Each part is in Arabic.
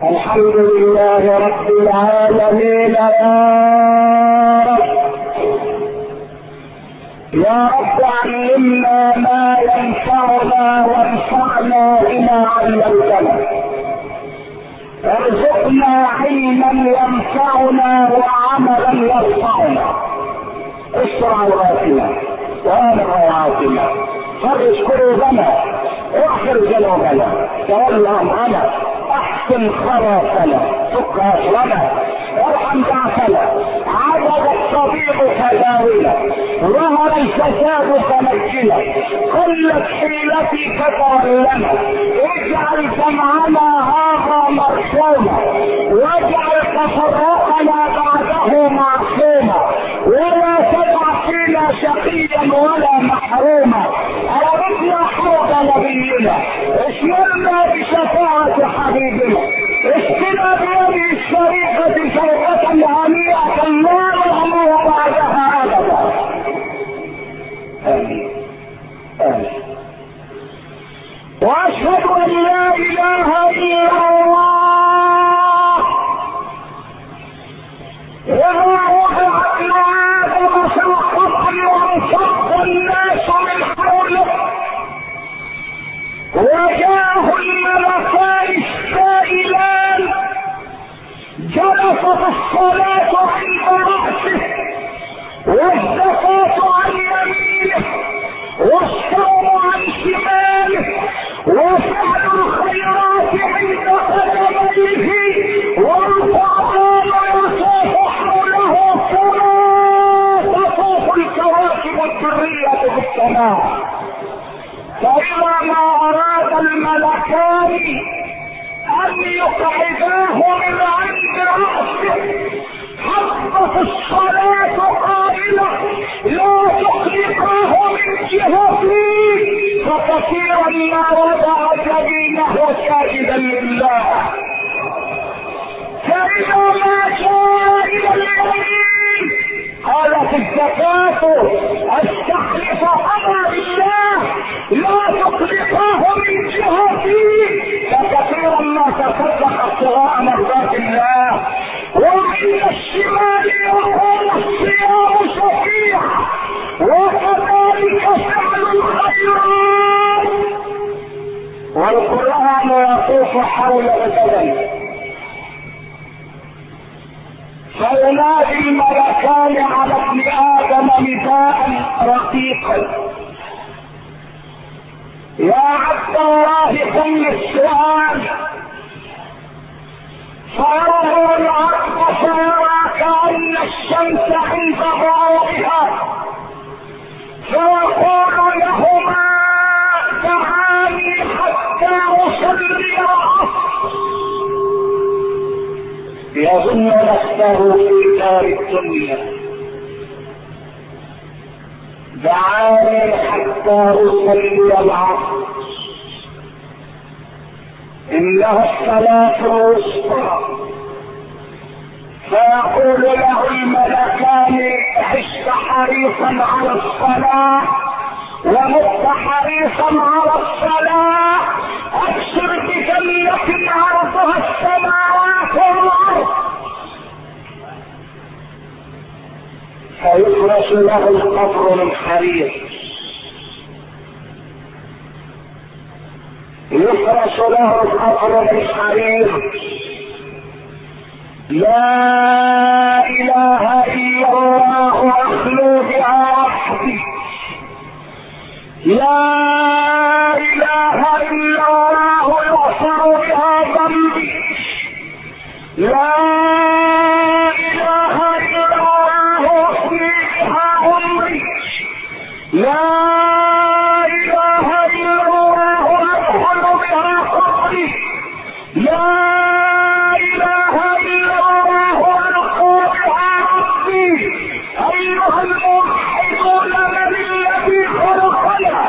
الحمد لله رب العالمين. يا رب علمنا ما ينفعنا وانفعنا بما علمتنا، ارزقنا علما ينفعنا وعملا يرفعنا، استر عوراتنا وامن روعاتنا، فرج قلوبنا، اغفر ذنوبنا، تولى امرنا، احسن خلاصنا، فك اسرنا، ارحم ضعفنا، عجز الطبيب فداونا، ظهر الفساد فنجنا، قلت حيلتي فتولنا، اجعل جمعنا هذا مرحوما، واجعل تفرقنا بعده معصوما، ولا تدع فينا شقيا ولا محروما. أردنا حوض نبينا، اشملنا بشفاعة حبيبنا، اسقنا بيده الشريفة شربة هنيئة لا نغمر بعدها أبدا. آمين آمين. وأشهد أن لا إله إلا الله. إذا وضعت آدم في القبر وانشق الناس من حوله وجاءه الملكان السائلان، جلست الصلاة عند رأسه والزكاة عن يمينه والصوم عن شماله وفعل الخيرات عند قدميه والقرآن يطوف حوله كما تطوف الكواكب الدرية في السماء. فإذا ما أراد الملكان أن يقعداه من عند رأسه حقت الصلاة قائلة لا تقلقاه من جهته، فكثيرا ما وضع جبينه ساجدا لله. فإذا ما جاء إلى اليمين قالت الزكاة استحلف أمر الله لا تقلقاه من جهته، فكثيرا ما تصدق ابتغاء مرضات الله. وعند الشمال يقوم الصيام شفيعا، وكذلك فعل الخيرات. والقرآن يطوف حول الجبل، فينادي الملكان على ابن آدم نداء رقيقا: يا عبد الله كن السؤال. فينظر العبد فيرى كأن الشمس عند ضوئها، فيقول لهما دعاني حتى أصلي العصر. يظن نفسه في دار الدنيا، دعاني حتى أصلي العصر، إنها الصلاة الوسطى. فيقول له الملكان عشت حريصا على الصلاة ومت حريصا على الصلاة، أبشر بجنة عرضها السماوات والأرض. فيفرش له القبر من حرير، يفرش له القبر من حرير. لا إله إلا الله أخلو بها وحدي، لا إله إلا الله يغفر بها ذنبي، لا إله إلا الله أحيي بها عمري، لا إله إلا الله أدخل بها قبري، لا إله إلا الله ألقى بها ربي. أيها الموحدون من الذي خلقنا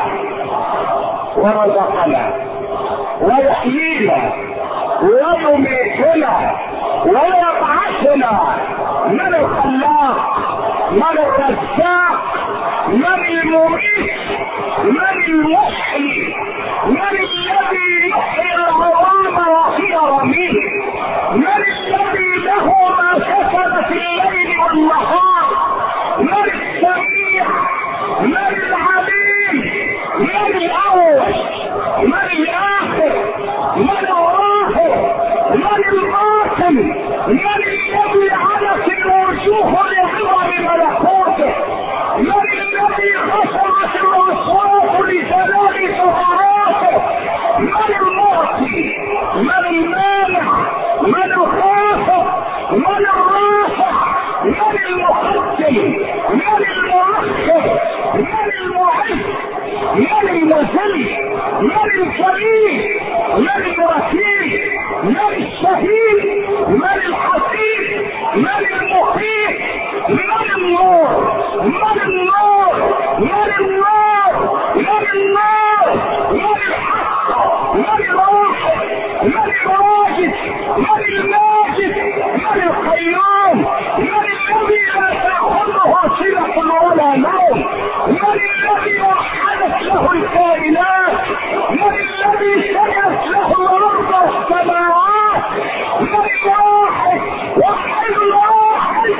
ورزقنا ويحيينا ويميتنا ويبعثنا؟ من الخلاق؟ من الرزاق؟ من المميت؟ من المحيي؟ من الذي يحيي العظام وهي رميم؟ من الذي له ما كسب في الليل والنهار؟ من السميع؟ من العليم؟ من الاول؟ من الاخر؟ من الراهب؟ من الباطن؟ من الذي علت الوجوه لعظم ملكوته؟ من الذي خشعت الاصوات لجلال جبروته؟ من المعطي؟ من المانع؟ من الخافض؟ من الرافع؟ من المقدم؟ من المؤخر؟ من المعز؟ من المذل؟ من الكريم؟ من الوكيل؟ من الشهيد؟ من الحسيب؟ من المحيط؟ من النور؟ من النور؟ من النار؟ من النار؟ من الحق؟ من الواحد؟ من الواجد؟ من الماجد؟ من القيوم؟ من الذي لا تأخذه سنة ولا نوم؟ من الذي وحدت له الكائنات؟ من الذي سجت له الأرض والسماوات؟ من الواحد؟ وحد الواحد.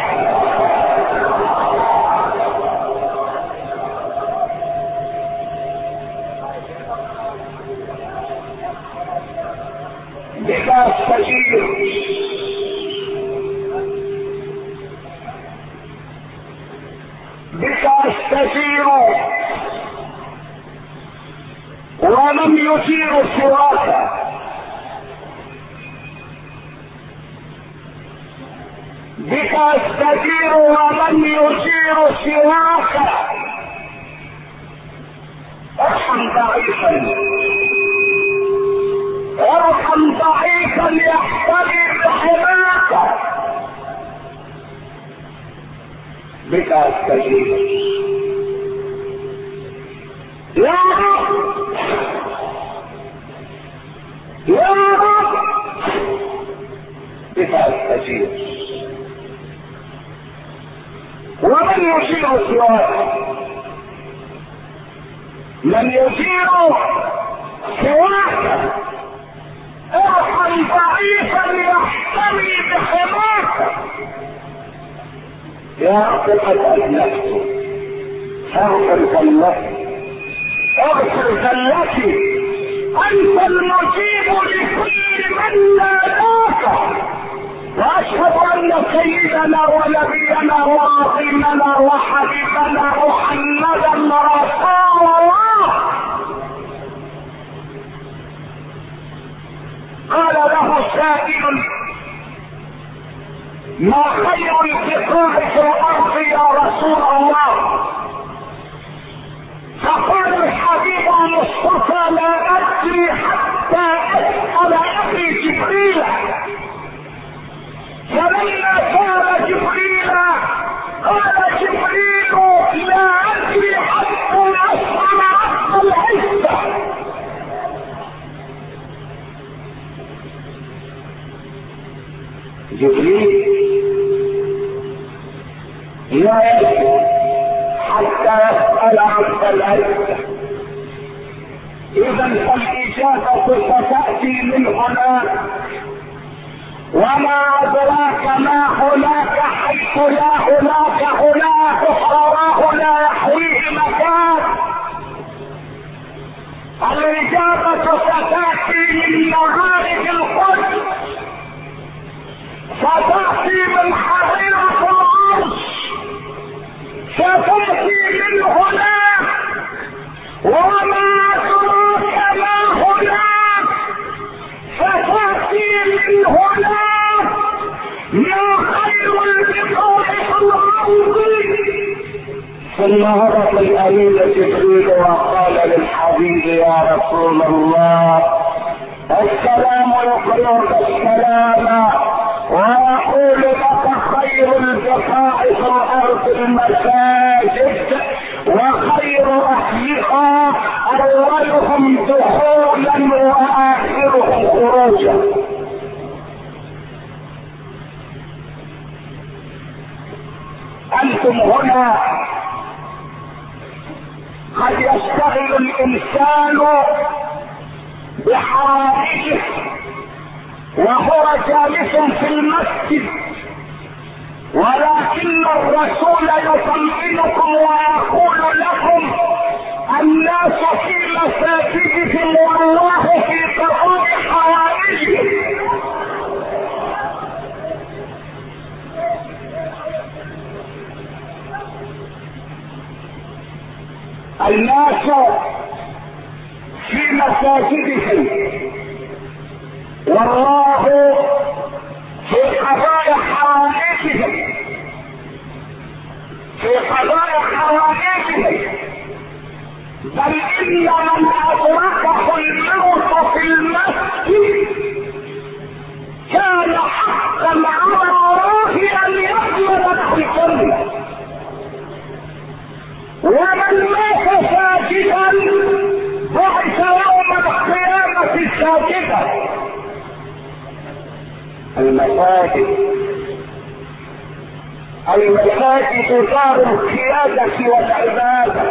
بك استجير، بك استجير ولم يجير سواك، بك استجير ولم يجير سواك. ارحم ضعيفا، ارحم ضعيفا يحتمي بحماك. بك استجيب يا رب، يا رب، بك استجيب ومن يجير سواك، من يجير سواك. ارحم ضعيفا يحتمي بحماك. يا رب قد أذنبت فاغفر ذلتي، اغفر ذلتي. أنت المجيب لكل من ناداك. وأشهد أن سيدنا ونبينا وعظيمنا وحبيبنا محمدا رسول الله قال له سائل: ما خير البقاع في الارض يا رسول الله؟ فقال الحبيب المصطفى: لا ادري حتى اسال اخي جبريل. فلما سال جبريل قال جبريل: لا ادري حتى اسال رب العزه. جبريل لا يدري حتى يسأل رب العزة. إذا فالإجابة ستأتي من هناك، وما أدراك ما هناك حيث لا هناك هناك، أخراه لا يحويه مكان. الإجابة ستأتي من معارف القدس، ستأتي من حظيرة العرش، ستأتي من هناك. وما أدراك ما هناك، ستأتي من هناك. ما خير البقاع في الأرض. ثم هبط الأمين جبريل وقال للحبيب: يا رسول الله، السلام يقرئك السلام ويقول لك خير البقاع في الارض المساجد، وخير اهلها اولهم دخولا واخرهم خروجا. انتم هنا قد يشتغل الانسان بحوائجه وهو جالس المسجد، ولكن الرسول يطمئنكم ويقول لكم الناس في مساجدهم والله في قضاء حوائجهم. الناس في مساجدهم والله في قضايا حوائجهم، في قضايا حوائجهم. بل ان من ادركه الموت في المسجد كان حقا على الله ان يضمن له الجنه، ومن مات ساجدا بعث يوم القيامه ساجدا. المساجد دار القيادة والعبادة،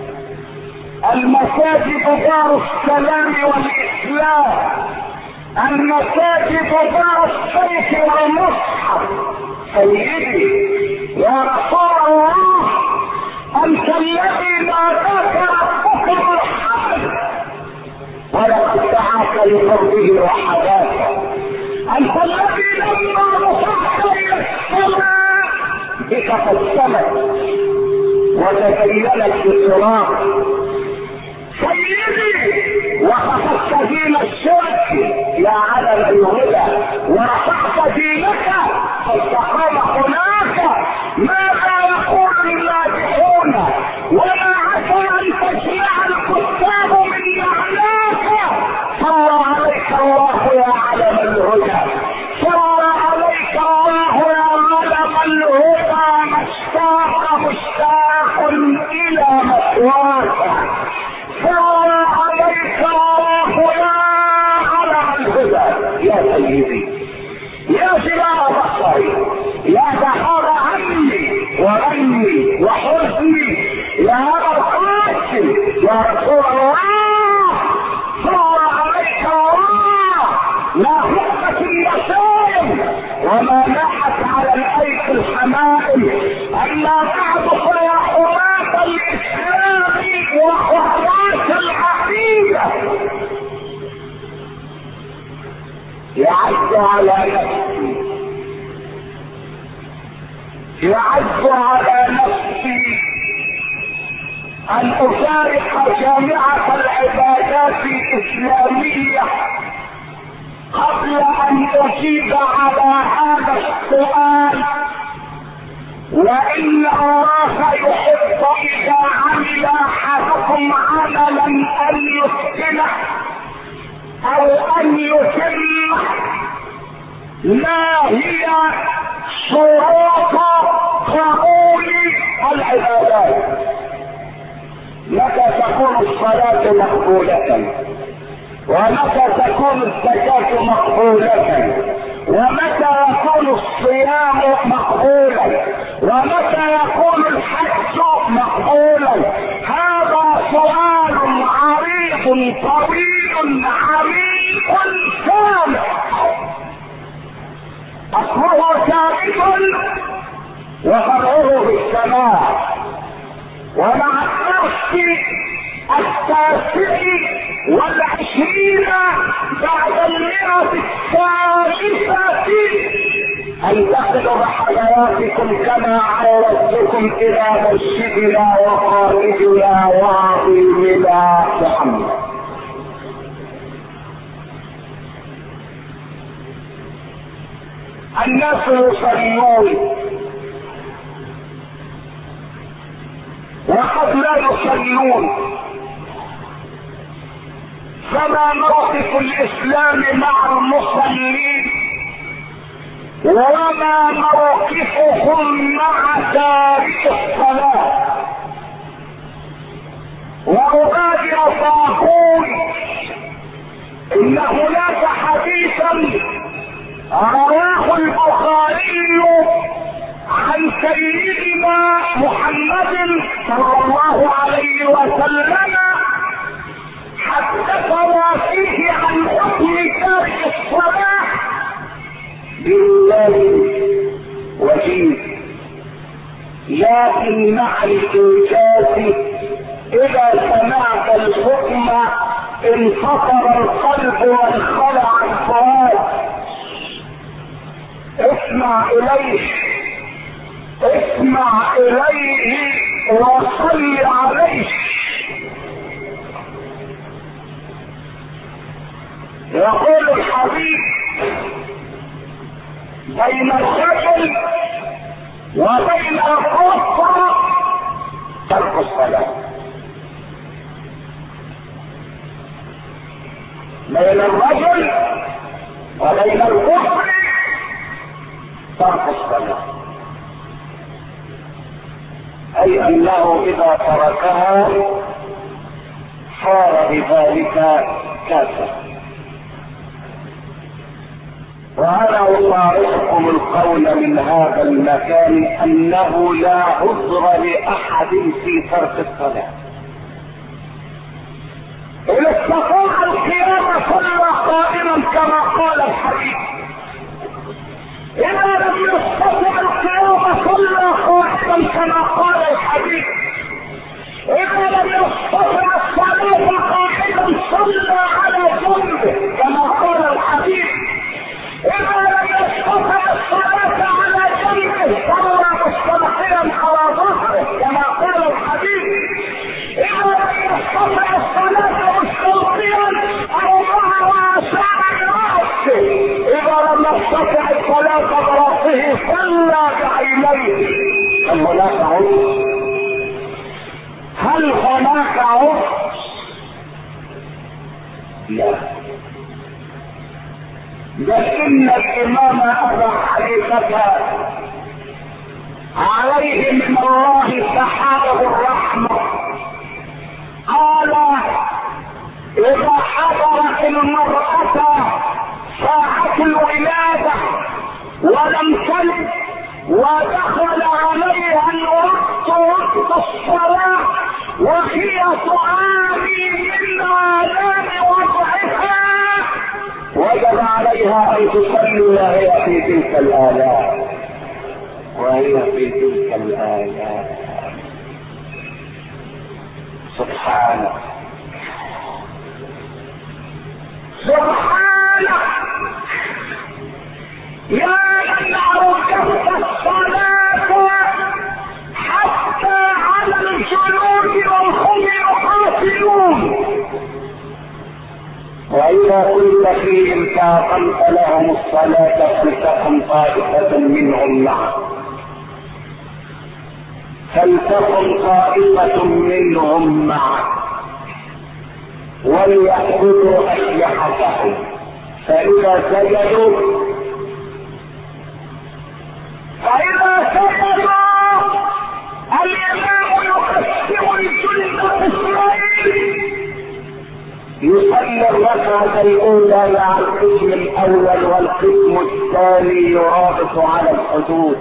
المساجد دار السلام والإسلام، المساجد دار السيف والمصحف. سيدي يا رسول الله، أنت الذي ناداك ربك بالحمد ولقد دعاك لقربه وحداك، أنت الذي لما رفعت إلى السماء بك فالسماء وتبينت بالصراط. سيدي وخفضت دين الشرك يا علم الهدى، ورفعت دينك فاستقام هناك. ماذا يقول المادحون وما عسى ان تجمع الكتاب من معناك؟ صلى عليك الله يا علم الهدى، صلى عليك الله يا علم الهدى. مشتاق الى مثواك، صلى عليك الله يا علم الهدى. يا سيدي يا جلال بصري، يا ذهاب عني وغني وحزني، يا ابا القاسم يا رسول الله، صلى عليك الله. ما حقت النسائم وما لاحت على الايك الحمائم. اما بعد فيا حماة الاسلام وحراس العقيده، يعز على نفسي، يعز على نفسي ان اشارك جامعة العبادات الاسلامية قبل ان اجيب على هذا السؤال. وان الله يحب اذا عمل احدكم عملا ان يتقنه او ان يتم. ما هي شروط قبول العبادات؟ متى تكون الصلاة مقبولة؟ ومتى تكون الزكاة مقبولة؟ ومتى يكون الصيام مقبولا؟ ومتى يكون الحج مقبولا؟ هذا سؤال عريض طويل عميق سامح، اصله ثابت وفرعه في السماء. ومع الدرس 29 بعد 100 انتقل بحياتكم كما عودتكم الى مرشدنا وقائدنا وعظيمنا محمد. الناس يصلون وقد لا يصلون، فما موقف الاسلام مع المصلين وما موقفهم مع تارك الصلاة؟ وأبادر فأقول إن هناك حديثا رواه البخاري عن سيدنا محمد صلى الله عليه وسلم، حدثنا فيه عن حكم تارك الصلاة لازم وجيز، لكن مع الإنجاز إذا سمعت الحكم انفطر القلب وانخلع الفؤاد. اسمع إليه، اسمع إليه وصل عليه. يقول الحبيب بين الرجل وبين الكفر ترك الصلاة، بين الرجل وبين الكفر ترك الصلاة، أي أنه إذا تركها صار بذلك كافر. وأنا أطارحكم القول من هذا المكان أنه لا عذر لأحد في ترك الصلاة. إن استطاع القيام صلى قائما كما قال الحديث، إذا لم يستطع القيام صلى قائما كما قال الحديث، إذا لم يستطع الصلاة قائما صلى على جنبه كما قال الحديث، إذا لم يستطع الصلاة على جنبه صلى مستلقيا على ظهره كما قال الحديث، إذا لم يستطع الصلاة مستلقيا أو مع رأسه رأسه، إذا لم يستطع الصلاة برأسه صلى بعينيه. هل هناك عذر؟ هل هناك عذر؟ لا. لكن الإمام أبا حنيفة عليه من الله سحاب الرحمة قال إذا حضرت المرأة ساعة الولادة ولم تلد ودخل عليها الوقت الصلاة وهي تعاني من آلام وضعها، وجب عليها ان تصلي وهي في تلك الآلام، وهي في تلك الآلام. سبحانك سبحانك يا من أوجبت الصلاة حتى على الجنود وهم يقاتلون، وإذا كنت فيهم فأقمت لهم الصلاة فلتقم طائفة منهم معك، فلتقم طائفة منهم معك وليأخذوا أسلحتهم، فإذا سجدوا الإمام يقسم الجند قسمين، يصلي الركعة الأولى مع القسم الأول والقسم الثاني يرابط على الحدود،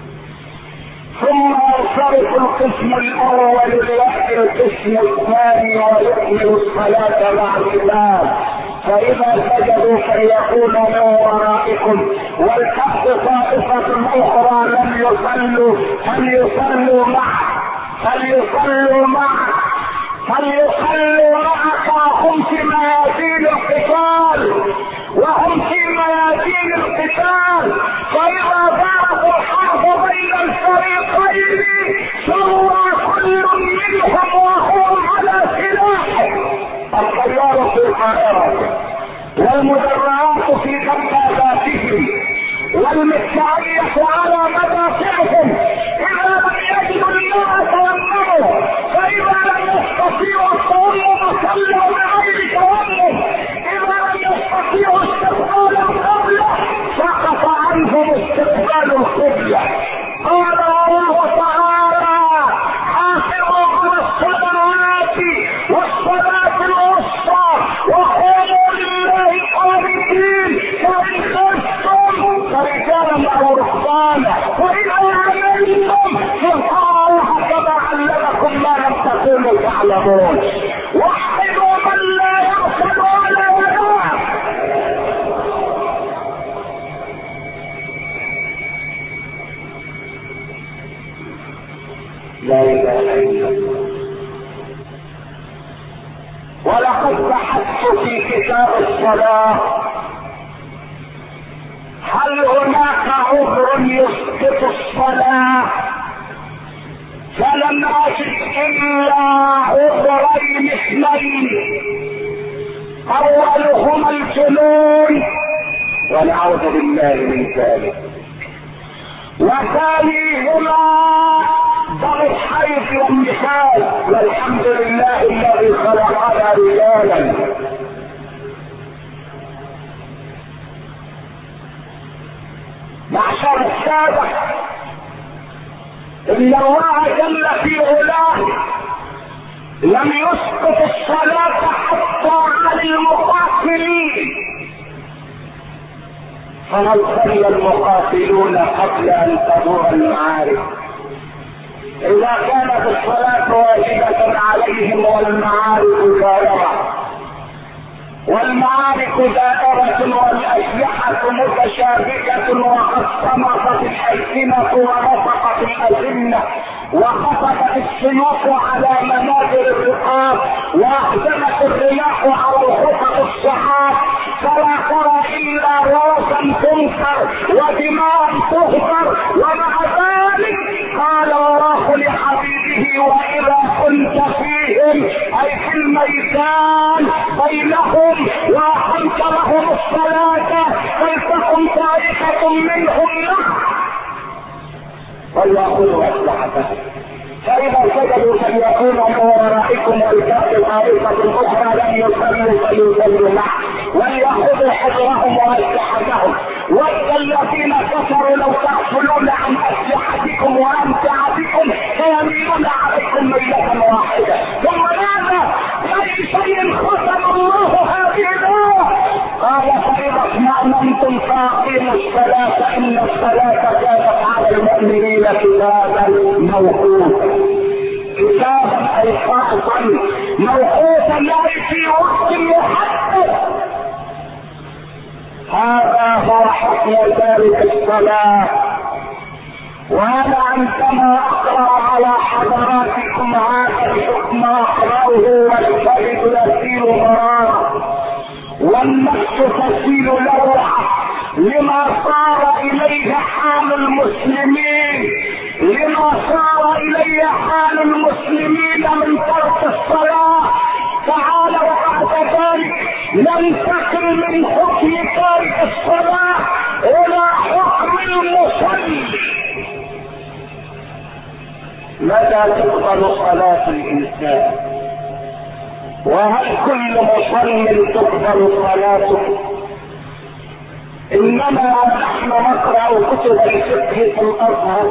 ثم ينصرف القسم الأول ليأتي القسم الثاني ويكمل الصلاة مع الإمام، فإذا سجدوا فليكونوا من ورائكم ولتأت طائفة أخرى لم يصلوا فليصلوا معك هم في ميادين القتال وهم في ميادين القتال، فإذا ضربوا الحرب بين الفريقين صلى كل منهم وهم على سلاحه، الطيار في الطائرة والمدرعات في دباباتهم والمدفعية على مدافعهم، إذا لم يجدوا الماء تيمموا، فإذا لم يستطيعوا التيمم صلوا بغير تيمم، إذا لم يستطيعوا استقبال القبلة سقط عنهم استقبال القبلة. قال الله تعالى حافظوا على الصلوات والصلاة الوسطى وقوموا لله قانتين، فإن خفتم فرجالا أو رهبانا، وإذا لا اله الا الله. ولقد بحثت في كتاب الصلاة هل هناك عذر يسقط الصلاة، فلم اجد الا عذرين اثنين، اولهما الجنون ونعوذ بالله من ذلك، وثانيهما دم الحيض والنفاس، والحمد لله الذي خلقنا رجالا. معشر السادة، ان الله جل في علاه لم يسقط الصلاة حتى عن المقاتلين، فهل صلى المقاتلون قبل ان تدور المعارك؟ اذا كانت الصلاة واجبة عليهم والمعارك دائرة، والمعارك دائرة والاسلحة متشابكة، وقد صمتت الألسنة ورفقت الأذنة وخطفت السيوف على منابر الرقاب واهدمت الرياح على خطط الصحاب، فلا ترى الا راسا تنكر ودماء تهدر، ومع ذلك قال الله لحبيبه واذا كنت فيهم اي في الميدان بينهم واقمت لهم الصلاة فلتكن طائفة منهم وليأخذوا أسلحتهم، فإذا سجدوا فليكونوا من ورائكم ولتأتي طائفة أخرى لم يصلوا فليصلوا معه وليأخذوا حذرهم وأسلحتهم. والذين كفروا لو تغفلون عن أسلحتكم وأمتعتكم فيميلون عليكم ميلة واحدة. ثم ماذا؟ أي شيء ختم الله هذه الآية؟ قال فإذا اطمأننتم فأقيموا الصلاة إن الصلاة كانت على المؤمنين كتابا موقوتا. كتابا أي فرضا موقوتا لا في وقت محدد. هذا هو حكم ذلك الصلاة. وانا عندما اقرا على حضراتكم هذا الحكم اقراه والكبد يسيل مرارا والنفس تسيل لوعه لما صار اليه حال المسلمين، لما صار اليه حال المسلمين من ترك الصلاة. تعالوا بعد ذلك ننتقل من حكم تارك الصلاة الى حكم المصلي. متى تقبل صلاة الانسان؟ وهل كل مصل تقبل صلاته؟ انما نحن نقرأ كتب الفقه في الازهر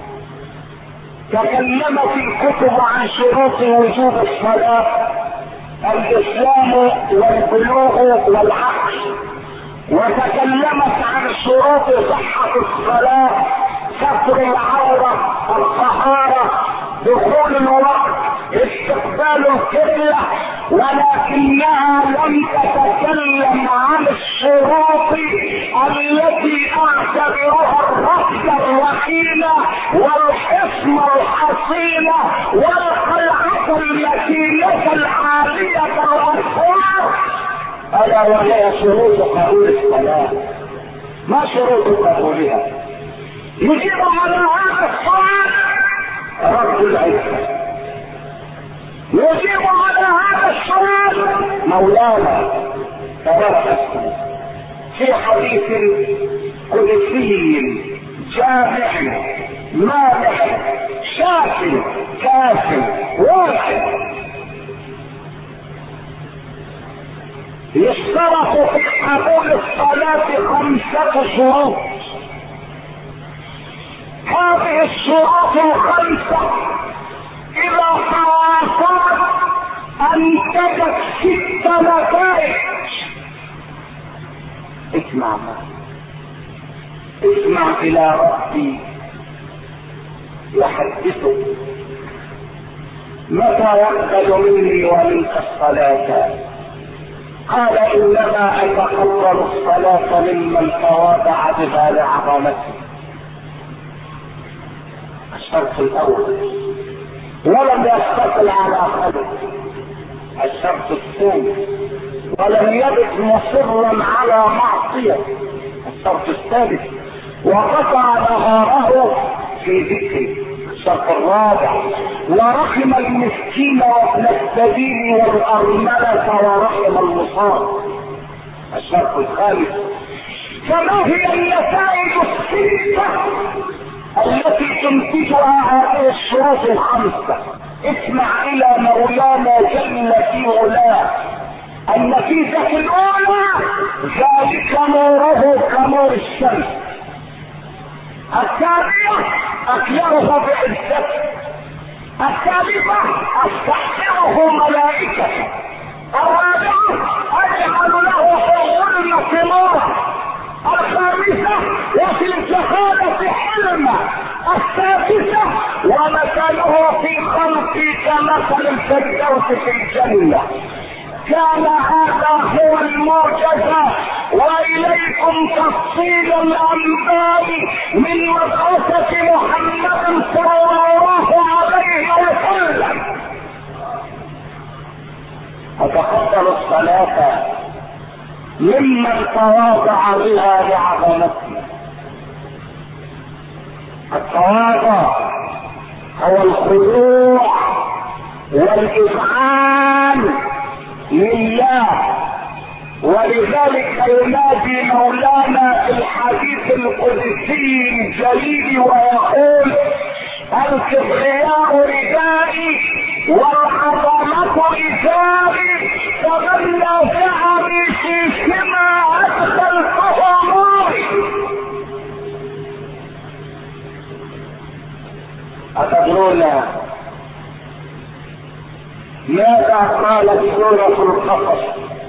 تكلمت الكتب عن شروط وجوب الصلاة: الاسلام والبلوغ والعقل، وتكلمت عن شروط صحة الصلاة: ستر العورة، الطهارة، دخول الوقت، استقبال القبلة، ولكنها لم تتكلم عن الشروط التي اعتبرها الرفض الركينة والحصن الحصينة والقلعة المتينة العالية الأسوار، الا وهي شروط قبول الصلاة. ما شروط قبولها؟ يجيب على هذا السؤال رب العزة، يجيب على هذا السؤال مولانا تبارك في حديث قدسي جامع مانع شافي كافي واحد: يشترط في قبول الصلاة 5 شروط. هذه الشروط 5 إذا توافرت أنتجت 6 نتائج. اسمع إلى ربي يحدثك. متى يقبل مني ومنك الصلاة؟ قال إنما أتقبل الصلاة ممن تواضع بها لعظمته. الشرط الأول ولم يستقل على خلق. الشرط الثاني ولم يبت مصرا على معصية. الشرط الثالث وقطع نهاره في ذكره. الشرط الرابع ورحم المسكين وابن السبيل والأرملة ورحم المصاب. الشرط الخامس فما هي النتائج الستة التي تنتجها هذه الشروط الخمسة؟ اسمع الى مولانا جل في علاه. النتيجة الاولى ذلك نوره كنور الشمس. الثانية اكله بعزته. الثالثة استحقره ملائكته. الرابعة اجعل له في الظلمة نورا. الخامسة وفي الجهالة حلما. السادسة ومثله في خلقي كمثل الفردوس في الجنة. كان هذا هو المعجزة واليكم تفصيل الانباء من مدرسة محمد صلى الله عليه وسلم. فتقبلوا الصلاة ممن تواضع بها لعظمته. التواضع هو الخضوع والإذعان لله. ولذلك ينادي مولانا في الحديث القدسي الجليل ويقول الكبرياء ردائي والعظمة إزاري فمن نازعني فيهما أدخلته ناري. أتدرون ماذا قالت سورة القصص؟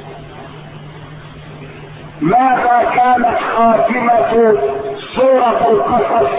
ماذا كانت خاتمة سورة القصص؟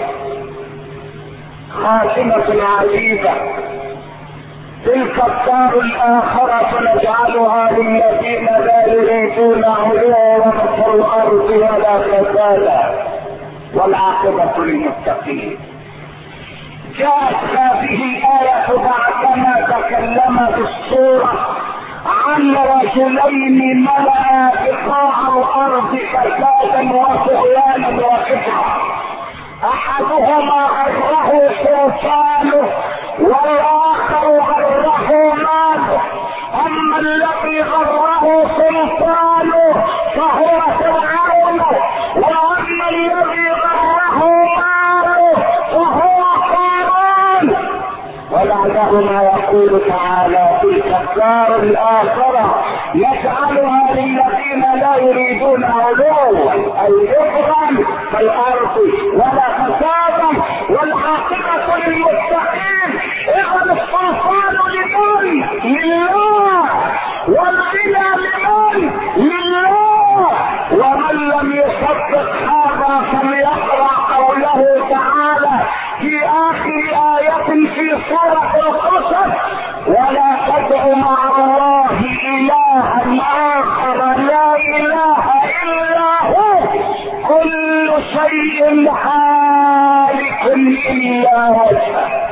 خاتمة عجيبة. تلك الدار الآخرة نجعلها للذين لا يريدون علوا في الأرض ولا فسادا والعاقبة للمتقين. جاءت هذه الآية بعدما تكلم في السورة عن رجلين ملأ بقاع الأرض فسادا وطغيانا وكفرا. أحدهما غره سلطانه والآخر غره ماله. أما الذي غره سلطانه فهو فرعون، وأما الذي غره ماله فهو قارون. ولعلهما يقول تعالى تلك الدار الآخرة يجعلها للذين لا يريدون علوا أي كفرا في الأرض ولا فسادا والعاقبة للمتقين. إذا السلطان لمن؟ لله. والغنى لمن؟ لله. ومن لم يصدق هذا فليقرأ قوله تعالى في آخر آية في سورة القصص ولا تدع مع الله إلها آخر لا إله إلا هو كل شيء حالك إلا وجهه.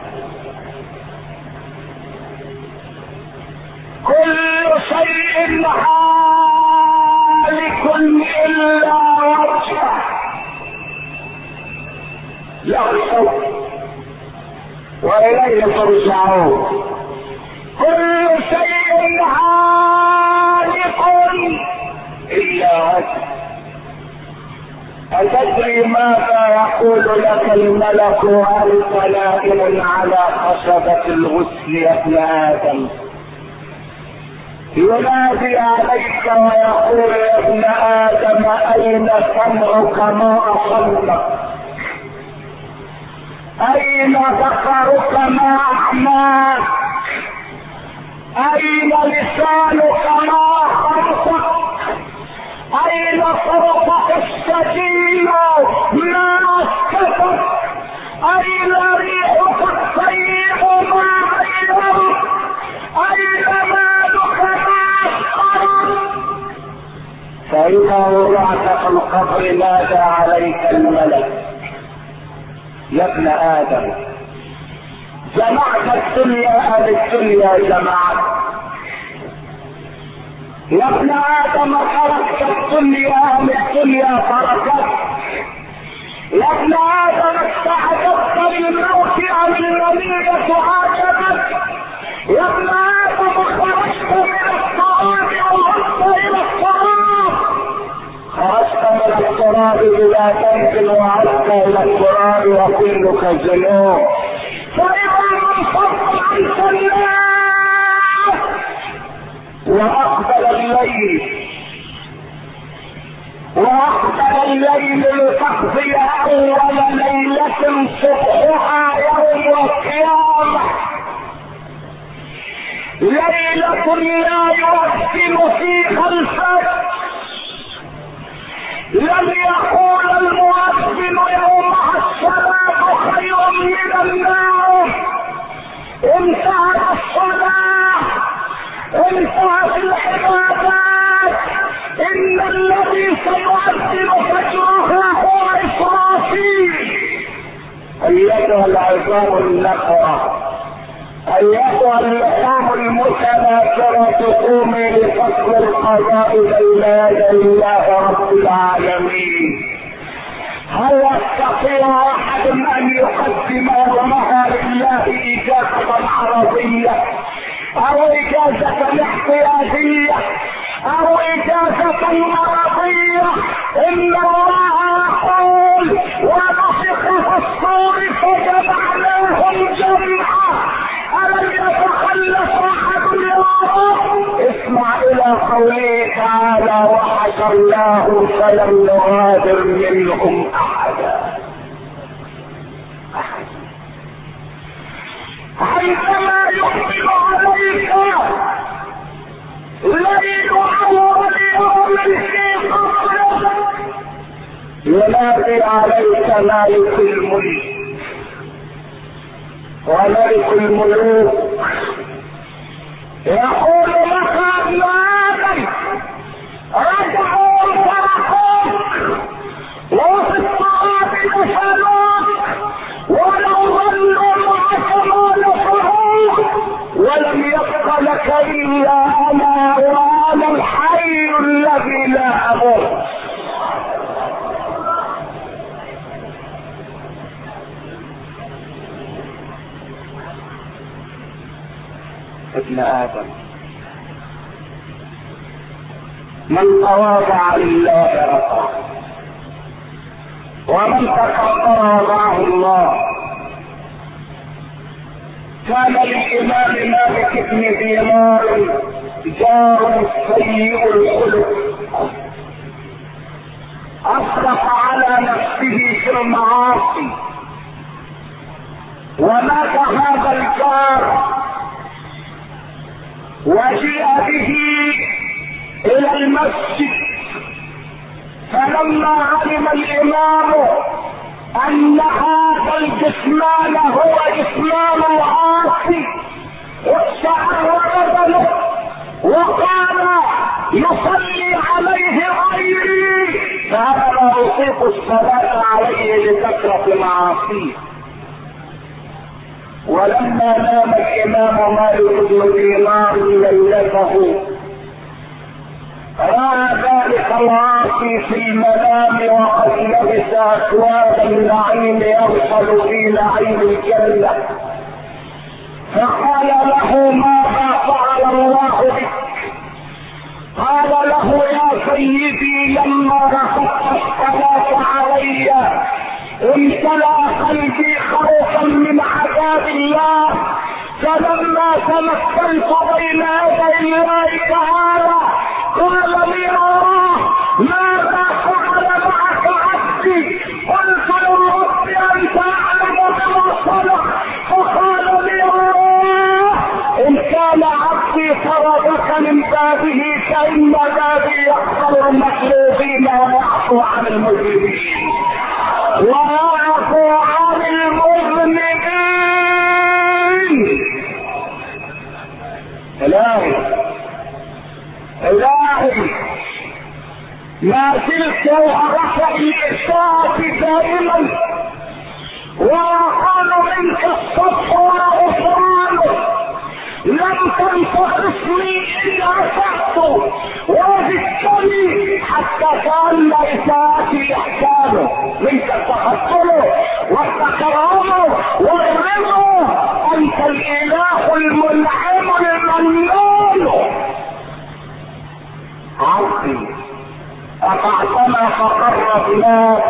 كل شيء حالك إلا وجهه له الحكم وإليه ترجعون. كل شيء حالق إلا وجهه. أتدري ماذا يقول لك الملك وأنت نائم على خشبة الغسل يا ابن آدم؟ ينادي عليك ويقول يا ابن آدم أين سمعك ما أصلك؟ أين ذكرك ما أحماك؟ أين لسانك ما خلقك؟ أين صوتك الشديد ما أسكتك؟ أين ريحك الطيب ما غيرك؟ أين مالك ما أسخرك؟ فإذا وضعت في القبر نادى عليك الملك يا ابن آدم جمعت الدنيا ام الدنيا جمعت؟ يا ابن ادم تركت الدنيا ام الدنيا تركت؟ يا ابن ادم استعجبت بالموت ام المنية عاجبت؟ يا ابن ادم خرجت من التراب او عدت الى التراب؟ خرجت من التراب بلا تنزل وعدت الى التراب وكلك ذنوب. فاذا انصرت عنك الله واقبل الليل لتقضي اول ليلة صبحها يوم القيامة، ليلة لا يحسن فيها الفجر. لم يقول المؤذن يومها الصلاة خير من النوم. انتهت الصلاة، انتهت العبادات. ان الذي سيؤذن فجرها هو اسرافيل. ايتها العظام النخرة، ايتها اللحوم المتناثرة، قومي لفصل القضاء بين يدي الله رب العالمين. هل يستطيع احد ان يقدم يومها لله اجازة عربية او اجازة احتياجية او اجازة مرضية؟ ان الله يقول ونفخ في الصور فجمعناهم جمعا. الم يتخلف احد يا رب؟ اسمع الى قوله تعالى وحشرناه فلم نغادر منهم احدا. عندما يقبل عليك ليل اول يوم في قصرك ينادي عليك مالك الملك وملك الملوك، يقول لك ابن ادم رجعوا فرحوك وفي الصعاب دفنوك ولو ظلوا معك ما نصروك، ولم يبق لك الا انا وانا الحي الذي لا اموت. ابن ادم من تواضع لله رفعه ومن تكبر وضعه الله. كان للامام مالك بن دينار جار سيء الخلق اسرف على نفسه في المعاصي، ومات هذا الجار وجيء به الى المسجد. فلما علم الامام ان هذا الجسمان هو جسمان العاصي اشتعل بدنه وقال يصلي عليه غيري فانا لا اطيق الصلاه عليه لكثره معاصيه. ولما نام الامام مالك بن دينار ليلته راى ذلك العاصي في المنام وقد لبس اكواب النعيم يرسل في نعيم الجنه، فقال له ماذا فعل الله بك؟ قال له يا سيدي لما رفضت الصلاه علي امتلأ قلبي خوفا من عذاب الله، فلما تمثلت بين يدي الله تعالى قال لي الله ماذا فعل معك عبدي؟ قلت للرب انت اعلم بما صنع. فقال لي الله ان كان عبدي طردك من بابه فان بابي يغفر المطلوبين ويعفو عن المجرمين ويعفو عن المذنبين. الهي ما زلت ارفع الاساءة دائما واقول منك الصفح وغفرانه، لم تنتقصني الا رفعته وزدتني حتى كان لإساءتي احسانه، منك تخطله وتكرمه وارضه، انت الاله المنعم الممنون. عبدي اطعتنا فقربناك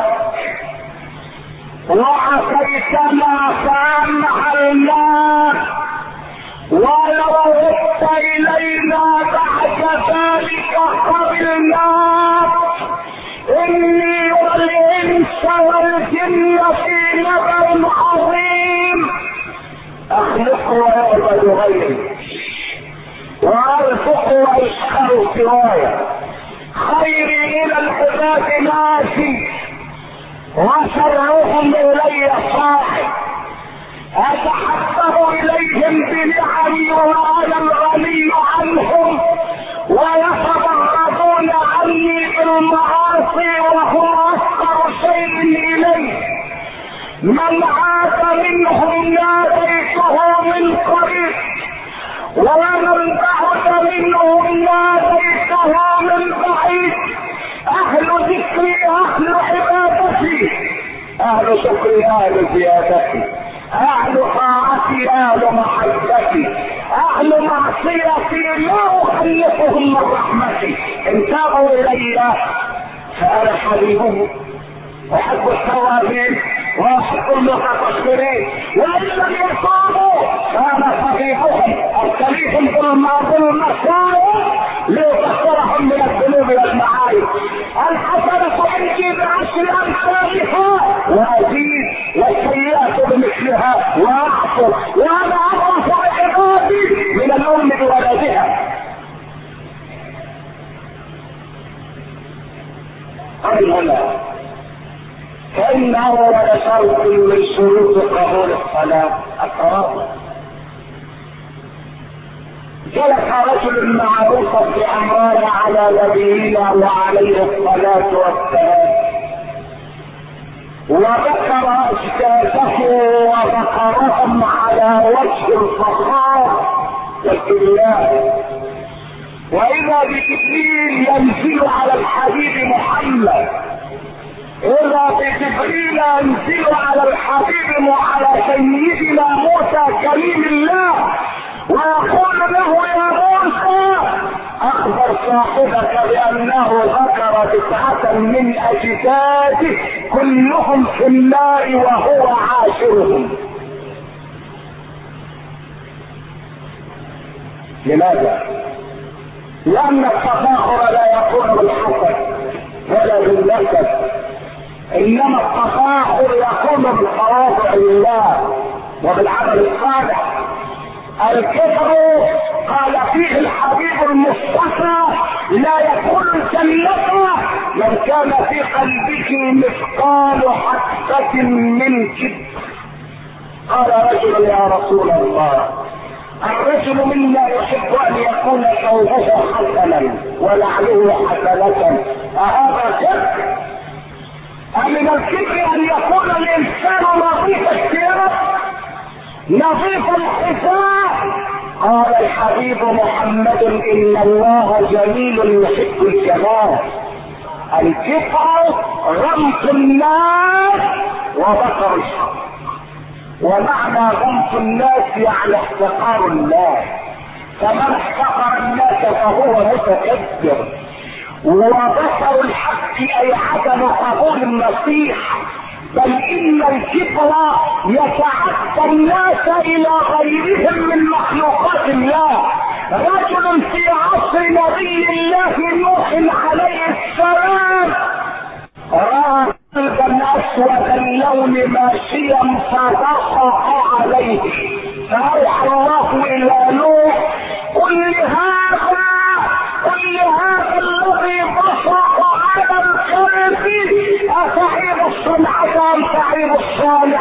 وعصيتنا فامحلناك، ولو عدت الينا بعد ذلك قبلناك. اني والانس والجن في نبأ عظيم، اخلق ويعبد غيري وارزق واشكر سواي، خيري الى العباد ناسي وشرهم الي صاحب، اتحبب اليهم بنعمي وانا الغني عنهم، ويتبغضون عني بالمعاصي وهم اصغر شيء الي. من عاد منهم ناديته من قريب، ومن بعد منهم ناديته من بعيد. اهل ذكري اهل عبادتي، اهل شكري اهل زيادتي، اهل طاعتي اهل محبتي، اهل معصيتي لا اخلفهم من رحمتي. ان تابوا الي فانا حبيبهم، احب التوابين واحب المتطهرين، وان لم يصابوا فانا حبيبهم، ابتليهم بالمصائب ليطهرهم من الذنوب والمعايب. الحسنة عندي بعشر امثالها وازيد، والسيئة بمثلها واعفو، وانا اعرف عبادي من الام بولدها. قبل هنا فإن أول شرط من شروط قبول الصلاة التراضي. جلس رجل معروف بأمران على نبينا وعليه الصلاة والسلام، وذكر أجساده وذكرهم على وجه الفخار والكبرياء، وإذا بجبريل ينزل على الحبيب محمد، إذا بجبريل ينزل على الحبيب وعلى سيدنا موسى كريم الله، ويقول له يا موسى اخبر صاحبك بانه ذكر 9 من اجساده كلهم في النار وهو عاشرهم. لماذا؟ لان التفاخر لا يكون بالحسد ولا بالنسب، انما التفاخر يكون بتواضع الله وبالعمل الصالح. الكفر قال فيه الحبيب المصطفى لا يدخل الجنة من كان في قلبه مثقال حبة من كبر. قال رجل يا رسول الله الرجل منا يحب ان يكون ثوبه حسنا ونعله حسنة، اهذا كبر؟ أمن الكبر ان يكون الانسان نظيف الثياب نظيف الحساب؟ قال الحبيب محمد ان الله جميل يحب الجمال. الكفر غمط الناس وبطر الحق، ومعنى غمط الناس يعني احتقار الناس، فمن احتقر الناس فهو متكبر. وبطر الحق اي عدم قبول النصيحة، بل ان الكبر يتعدى الناس الى غيرهم من مخلوقات الله. رجل في عصر نبي الله نوح عليه السلام راى قلبا اسود اللون ماشيا فضحك عليه، فاوحى الله الى نوح قل هذا الذي بصق على الكلب افعيب الصنعة ام فعيب الصالح؟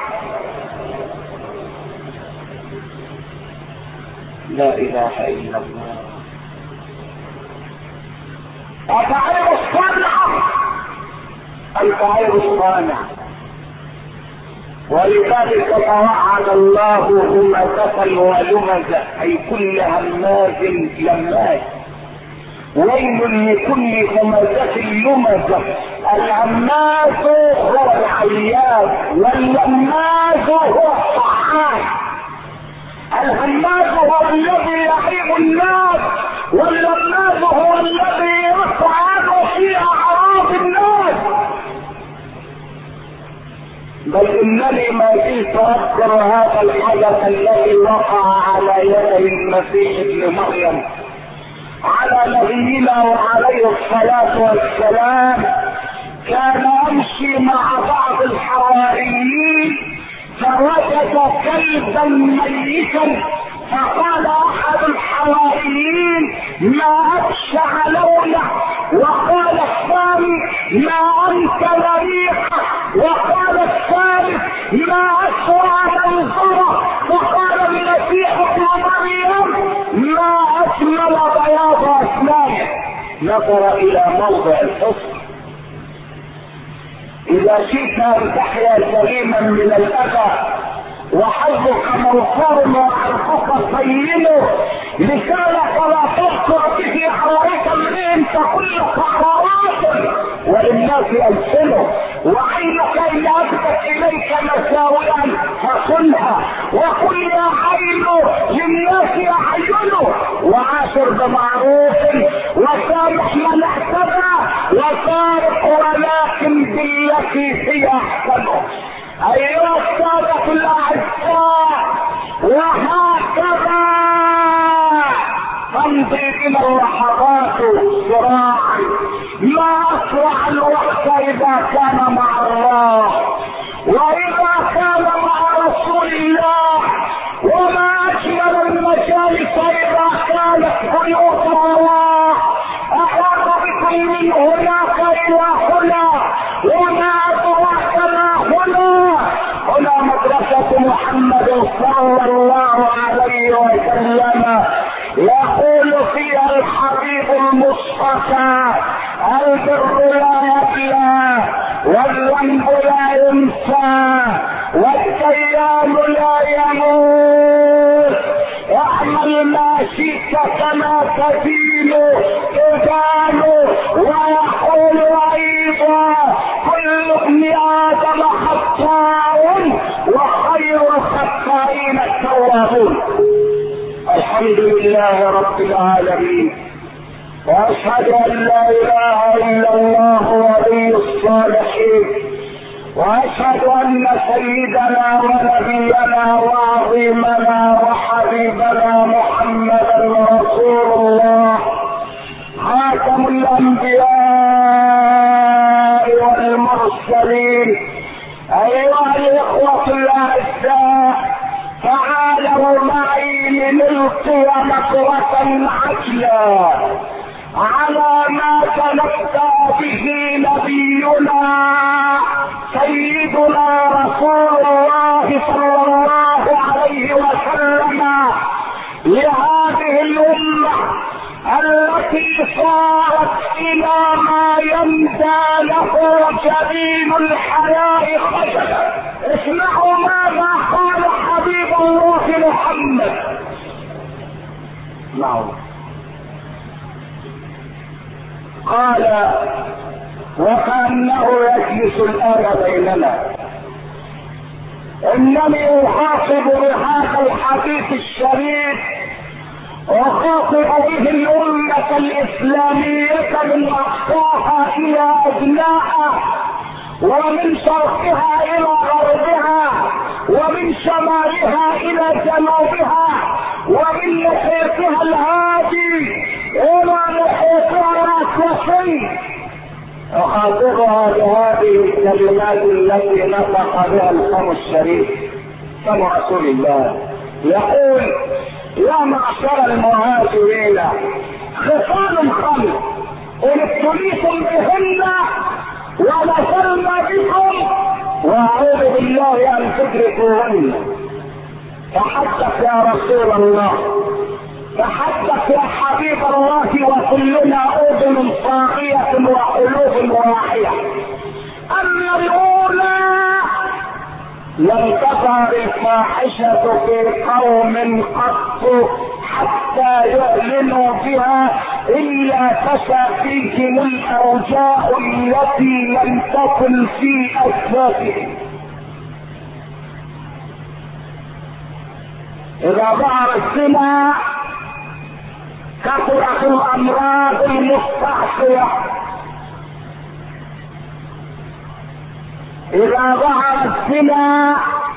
لا اله الا الله. افعيب الصنعة ام فعيب الصالح؟ ولذلك توعد الله همزة ولمزة اي كل هماز لماز. ويل لكل همزة لمزة. الهماز هو العياذ واللماز هو الطعان. الهماز هو الذي يعيب الناس واللماز هو الذي يطعن في اعراض الناس. بل انني ما زلت اذكر هذا الحدث الذي وقع على يدي المسيح ابن مريم على نبينا وعليه الصلاة والسلام. كان يمشي مع بعض الحواريين فوجد كلبا ميتا فقال احد الحواريين ما ابشع لونه، وقال الثاني ما انكر ريحه، وقال الثالث ما اسرع منظره، وقال المسيح ابن مريم ما اجمل بياض اسنانه. نظر الى موضع الحسن. اذا شئت ان تحيا سليما من الاذى وحظك موفور وعرفك صينه، لسانك لا تذكر به عورات امرئ فكلك عورات وللناس السنه، وعينك ان ابدت اليك مساوئا فصلها، وكل يا عين للناس اعينه، وعاشر بمعروف وسامح من اعتدى وفارق ولكن بالتي هي احسنه. ايها السادة الاعزاء، وهكذا تمضي بنا اللحظات سراعا. ما اسرع الوقت اذا كان مع الله واذا كان مع رسول الله، وما اجمل المجالس اذا كانت بيوت الله. احاط بكم من هناك الى هنا، وما ادراك ما هنا. هنا مدرسة محمد صلى الله عليه وسلم، يقول فيها الحبيب المصطفى البر لا يبلى والذنب لا ينسى والديان لا يموت. اعمل ما شئت كما تدين تدان. ويقول ايضا كل ابن ادم خطاء وخير الخطائين التوابون. الحمد لله رب العالمين، واشهد ان لا اله الا الله ولي الصالحين، واشهد ان سيدنا ونبينا وعظيمنا وحبيبنا محمدا رسول الله خاتم الانبياء والمرسلين. ايها الاخوة الاعزاء، تعالوا معي لنلقي نظرة عجلة على ما تلقى به نبينا سيدنا رسول الله صلى الله عليه وسلم لهذه الامة التي صارت الى ما يندى له جبين الحياء خجلا. اسمعوا ماذا قال حبيب الله محمد. قال وكأنه يجلس الآن بيننا: انني اخاطب بهذا الحديث الشريف، اخاطب به الامة الاسلامية من اقصاها الى ادناها، ومن شرقها الى غربها، ومن شمالها الى جنوبها، ومن محيطها الهادي الى محيطها الاطلسي. اخاطبها بهذه الكلمات التي نطق بها الفم الشريف، فم رسول الله، يقول: يا معشر المهاجرين، خصال خمس ان ابتليتم بهن ونزلنا بكم واعوذ بالله ان تدركوهن. تحدث يا رسول الله، تحدث يا حبيب الله، وكلنا اذن صاغية وقلوب واعية. اما الاولى لم تظهر الفاحشة في قوم قط حتى يعلنوا بها إلا فشى فيهم الأوجاع التي لم تكن في أسلافهم. إذا ظهر الزنا كثرت الأمراض المستعصية. إذا ظهر الزنا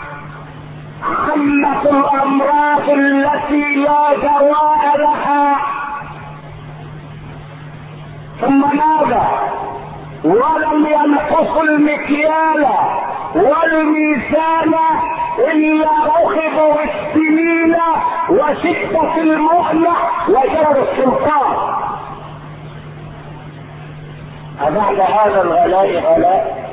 عمت الأمراض التي لا دواء لها. ثم ماذا؟ ولم ينقصوا المكيال والميزان إلا أخذوا السنين وشدة المؤنة وجور السلطان. أبعد هذا الغلاء غلاء؟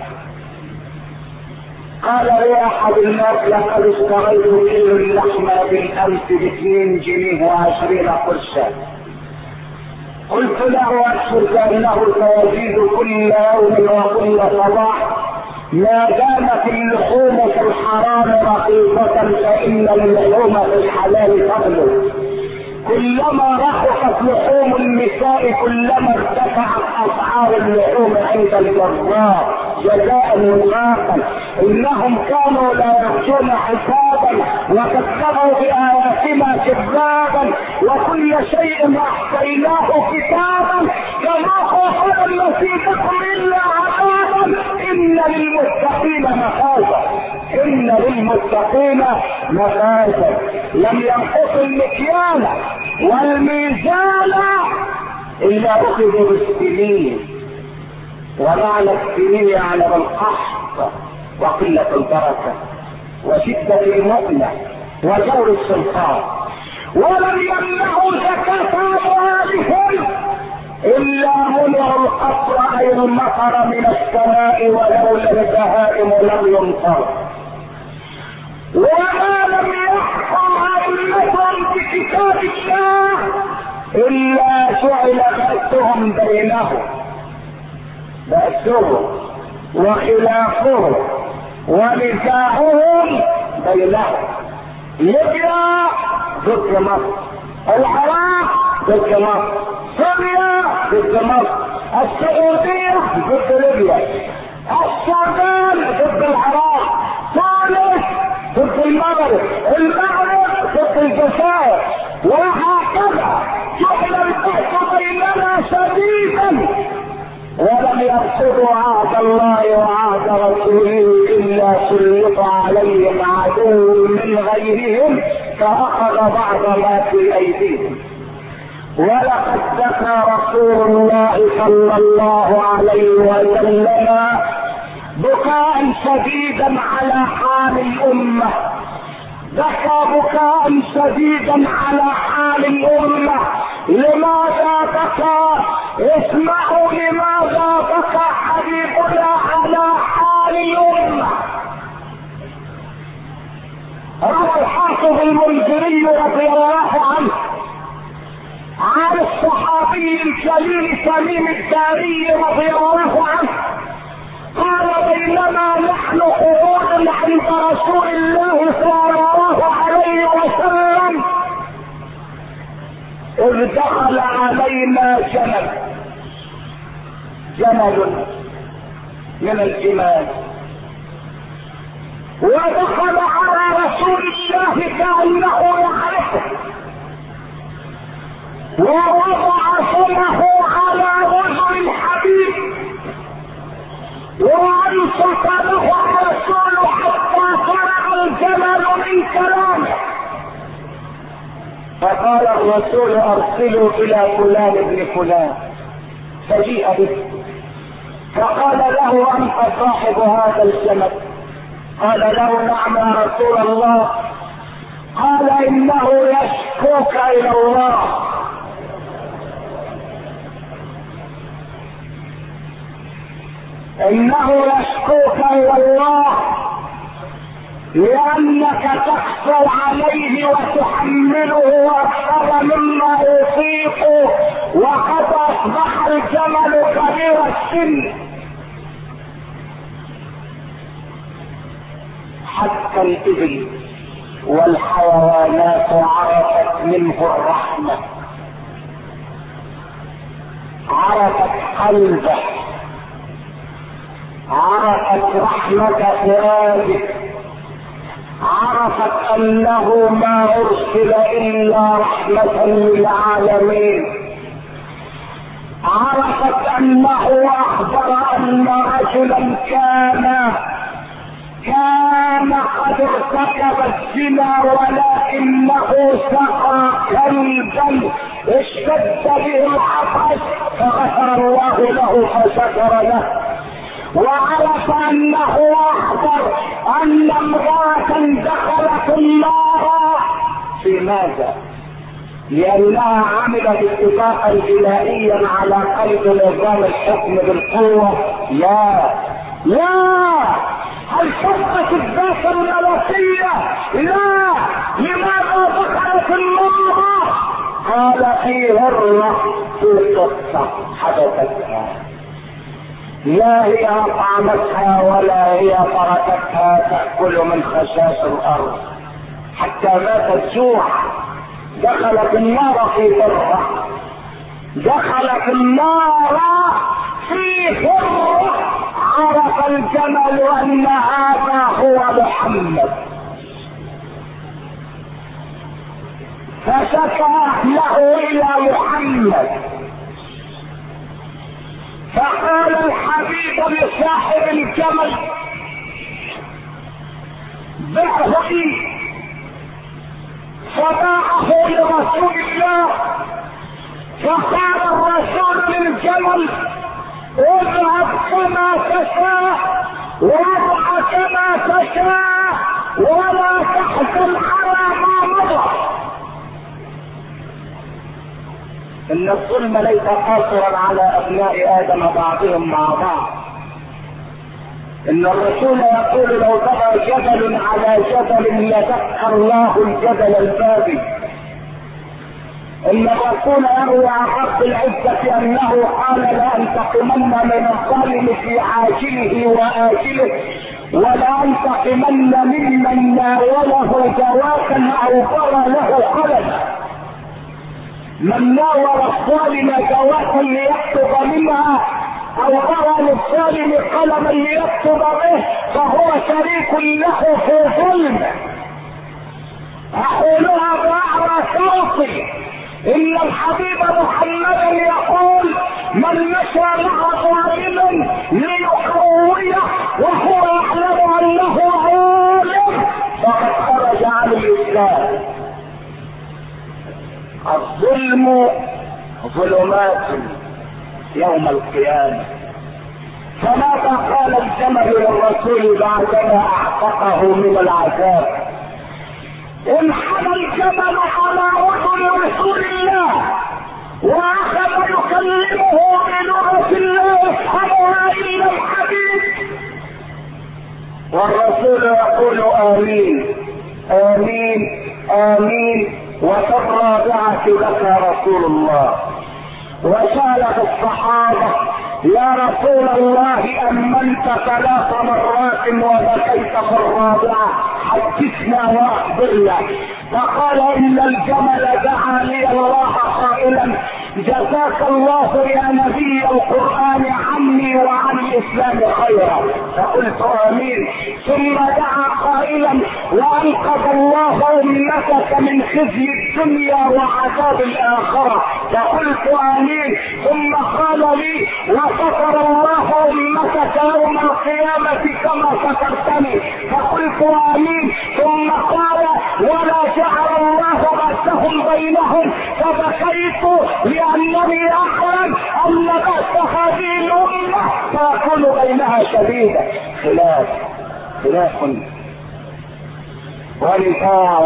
قال لي أحد الناس لقد اشتريت كيلو اللحم بالأمس ب2 جنيه و20 قرشا. قلت له أشهد أنه سيزيد كل يوم وكل صباح ما دامت اللحوم في الحرام رخيصة فإن اللحوم في الحلال تغلو. كلما رخصت لحوم النساء كلما ارتفعت اسعار اللحوم عند الجزار جزاء وفاقا. انهم كانوا لا يرجون حسابا وكذبوا باياتنا كذابا وكل شيء احصيناه كتابا فما نصيبكم الا عذابا. ان للمتقين مفازا، ان للمتقين مفازا. لم ينقصوا المكيال والميزان إلا أخذوا بالسنين. ومعنى السنين يعني بالقحط وقلة البركة وشدة المؤنة وجور السلطان. ولم يمنعوا زكاة أموالهم إلا منعوا القطر أي المطر من السماء ولولا البهائم لم يمطر. وما لم يحكم أئمتهم بكتاب الله إلا جعل بأسهم بينهم، بأسهم وخلافهم ونزاعهم بينهم. ليبيا ضد مصر، العراق ضد مصر، سوريا ضد مصر، السعودية ضد ليبيا، السودان ضد العراق، تونس ضد المغرب ضد الجزائر، وهكذا جعل البحث بيننا شديدا. ولم يرصدوا عهد الله وعهد رسوله الا سلط عليهم عدو من غيرهم فاخذ بعض ما في ايديهم. ولقد بكى رسول الله صلى الله عليه وسلم بكاء شديدا على حال الامه، بكى بكاء شديدا على حال الامه. لماذا بكى؟ اسمعوا لماذا بكى حبيبنا على حال الامه. روى الحافظ المنذري رضي الله عنه عن الصحابي الجليل تميم الداري رضي الله عنه قال بينما نحن قعود عند رسول الله صلى الله عليه وسلم اذ دخل علينا جمل من الجمال، ودخل على رسول الله كأنه يعرفه ووضع فمه على وجه الحبيب وانصت له الرسول حتى فرغ الجمل من كلامه. فقال الرسول ارسلوا الى فلان ابن فلان، فجيء به فقال له انت صاحب هذا الجمل؟ قال له نعم يا رسول الله. قال انه يشكوك الى الله. انه يشكوك الى الله لانك تخفو عليه وتحمله اكثر مما يطيق وقد اصبح الجمل كبير السن. حتى الإبل والحيوانات عرفت منه الرحمة، عرفت قلبه، عرفت رحمة فؤاده، عرفت انه ما ارسل الا رحمة للعالمين، عرفت انه اخبر ان رجلا كان قد ارتكب الزنا ولكنه سقى كلبا اشتد به العطش فغفر الله له فشكر له، وعرف انه اخبر ان امرأة دخلت النار. في ماذا؟ لانها عملت اتفاقا جنائيا على قيد نظام الحكم بالقوة. لا هل شقت الذات الملكية؟ لا. لماذا دخلت النار؟ قال في هرة في قصة حدثتها، لا هي اطعمتها ولا هي تركتها تأكل من خشاش الارض حتى ماتت جوعا. دخلت النار في هرة، دخلت النار في هرة. عرف الجمل ان هذا هو محمد فشكى اهله الى محمد، فقال الحبيب لصاحب الجمل بعه لي، فباعه لرسول الله. فقال الرسول للجمل اذهب كما تشاء وارع كما تشاء ولا تحزن على ما مضى. ان الظلم ليس قاصرا على ابناء ادم بعضهم مع بعض. ان الرسول يقول لو بغى جبل على جبل لدك الله الجبل البابي. ان الرسول يروي عن رب العزة انه قال لأنتقمن من الظالم في عاجله واجله ولأنتقمن ممن ناوله جواكا او قرى له قلما. من ناول الظالم جواكا ليكتب منها او قرى للظالم قلما ليكتب به فهو شريك له في ظلم. اقولها باعلى صوتي ان الحبيب محمدا يقول من مشى مع ظالم ليحويه وهو يعلم انه ظالم فقد خرج عن الاسلام. الظلم ظلمات يوم القيامة. فماذا قال الجمل للرسول بعدما اعتقه من العذاب؟ انحنى الجمل على اذن رسول الله واخذ يكلمه بلغة لا يفهمها الا الحبيب، والرسول يقول امين امين امين. وفي الرابعة بكى رسول الله وسأله الصحابة يا رسول الله أمنت 3 مرات وبكيت في الرابعة حدثنا وأخبرنا. فقال إن الجمل دعا لي الله قائلا جزاك الله يا نبي القرآن عني وعن الإسلام خيرا. فقلت آمين. ثم دعا قائلا وأنقذ الله أمتك من خزي الدنيا وعذاب الآخرة. فقلت آمين. ثم قال لي وستر الله أمتك يوم القيامة كما سترتني. فقلت آمين. ثم قال ولا جعل الله بأسهم بينهم. فبكيت لأنني أعلم أن بأس هذه الأمة سيكون بينها شديدا. خلاف ونزاع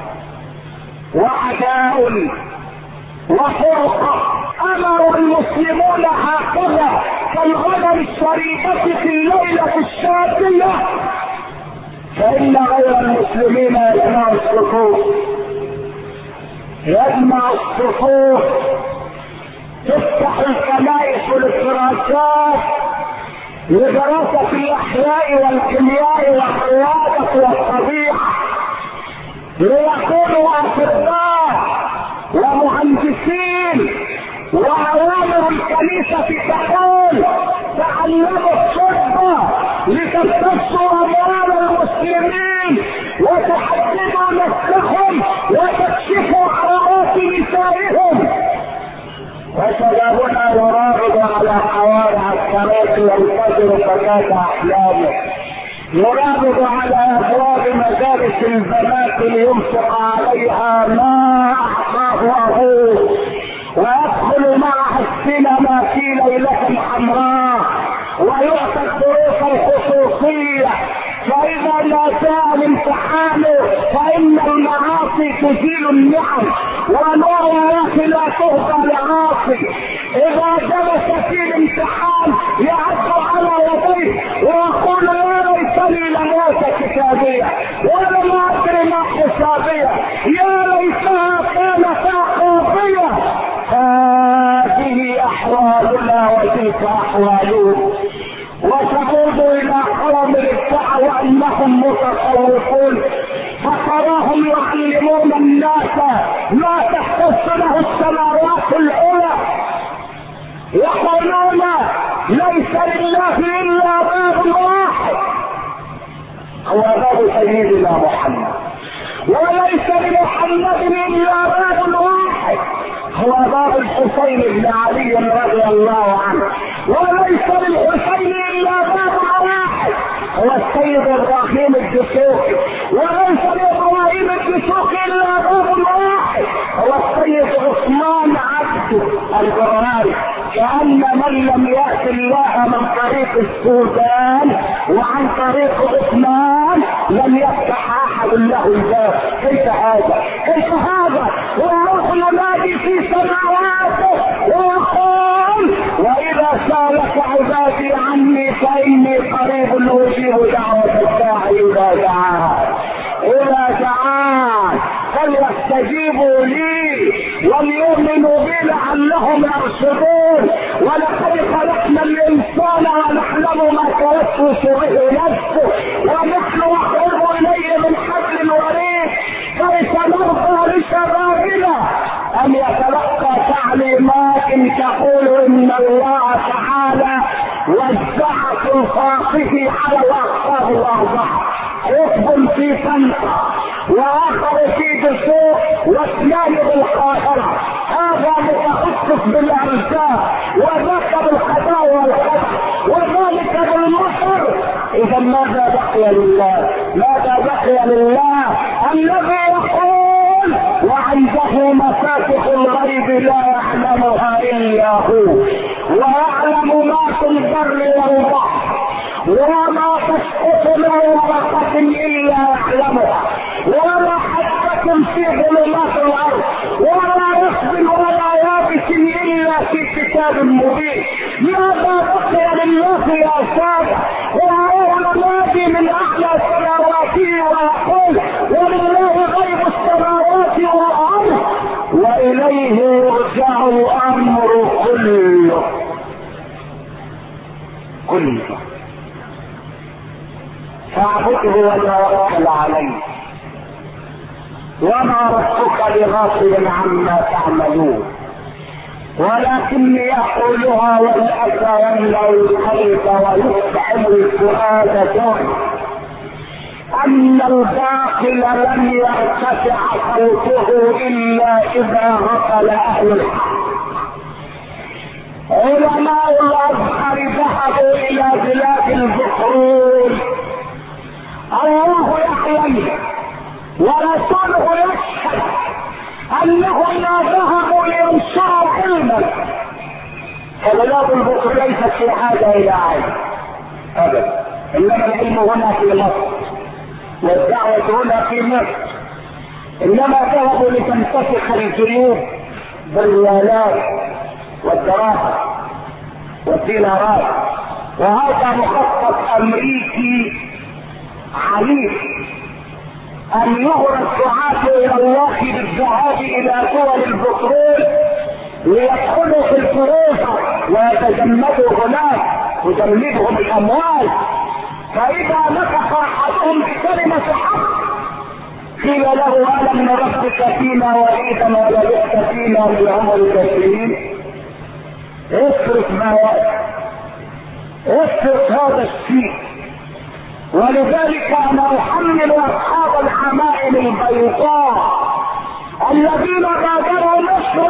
وعداء وفرقة. أمر المسلمون هكذا كالغنم الشريفة في الليلة الشاتية، فإن غير المسلمين يجمع الصفوف تفتح الكنائس والفراشات لدراسة الأحياء والكيمياء وحيادة والطبيعة ليكونوا اطباء ومهندسين. واوامر الكنيسة تقول تعلموا الطب لتمتصوا اموال المسلمين وتحددوا نفسهم وتكشفوا عورات نسائهم. وشبابنا يراقب على حوارع الطريق ينتظر فتاة احلامه، يراقب على ابواب مدارس البنات لينفق عليها ما اعطاه ابوه، ويدخل معها السينما في ليلة حمراء ويعطى الدروس الخصوصية. فإذا لا جاء الامتحان فإن المعاصي تزيل النعم ونور الله لا تهدى لعاصي. إذا جلس في الامتحان يعد على يديه ويقول يا ليتني لموت كتابية ولم أدري ما حسابية، يا ليتها كانت قاضية. هذه أحوالنا وتلك أحوالهم. وتعود الى قوم ادعوا انهم متصوفون فتراهم يعلمون الناس ما تختص له السماوات العلى، يقولون ليس لله الا باب واحد هو باب سيدنا محمد، وليس لمحمد الا باب واحد هو باب الحسين بن علي رضي الله عنه، وليس للحسين الا باب واحد هو السيد ابراهيم الدسوقي، وليس لابراهيم الدسوقي الا باب واحد هو السيد عثمان عبد البرهاني. كأن من لم يأت الله من طريق السودان وعن طريق عثمان لم يفتح احد له الباب. كيف هذا؟ كيف هذا؟ والروح ينادي في سماواته ويقول واذا سالك عبادي عني فاني قريب اجيب دعوة الداعي اذا دعان فليستجيبوا لي وليؤمنوا بي لعلهم يرشدون. ولقد خلقنا الانسان ونعلم ما توسوس به نفسه ونحن اقرب اليه من حبل الوريد. كيف نرضى لشبابنا ان يتلقى تعليمات تقول ان الله تعالى وزع سلطاته على الاقطاب الاربعه، حزب في طنطا واخر في دسوق واثنان بالقاهره، هذا متخصص بالارزاق وذاك بالقضاء والقدر وذلك بالمصر. اذا ماذا بقي لله؟ ماذا بقي لله الذي يقول وعنده مفاتح الغيب لا يعلمها الا هو ويعلم ما في البر والبحر وما تسقط من ورقة الا يعلمها ولا حبة في ظلمات الارض ولا يخبل ولا يابس الا في كتاب مبين. ماذا بقي لله يا سادة؟ وهو ينادي من اعلى سماواته ويقول ولله غيب السماوات والارض واليه يرجع الامر كله. فاعبده ولا وكل عليه وما ربك بغافل عما تعملون. ولكني اقولها والاسى يملا القلب ويفحم الفؤاد جهد ان الباطل لم يرتفع صوته الا اذا غفل اهل الحق. علماء الازهر ذهبوا الى بلاد البحرون، الله يعلم ورسوله يشهد انهم لا ذهبوا لينشروا علما. فبلاد البحر ليست في حاجه الى علم ابدا، انما العلم هنا في مصر والدعوه هنا في مصر. انما ذهبوا لتنتفخ الجيوب بالريالات والدراهم والدينارات، وهذا مخطط امريكي عنيف ان يغرى الدعاة الى الله بالذهاب الى دول البترول ليدخلوا في الفروسة ويتجمدوا هناك وتجلبهم الاموال. فاذا نفخ احدهم كلمة حق. قيل له ألم نربك فينا وليدا ولبثت فينا من عمرك سنين؟ اصرف ما يأتي، اصرف هذا الشيء. ولذلك انا احمل اصحاب العمائم البيضاء الذين غادروا مصر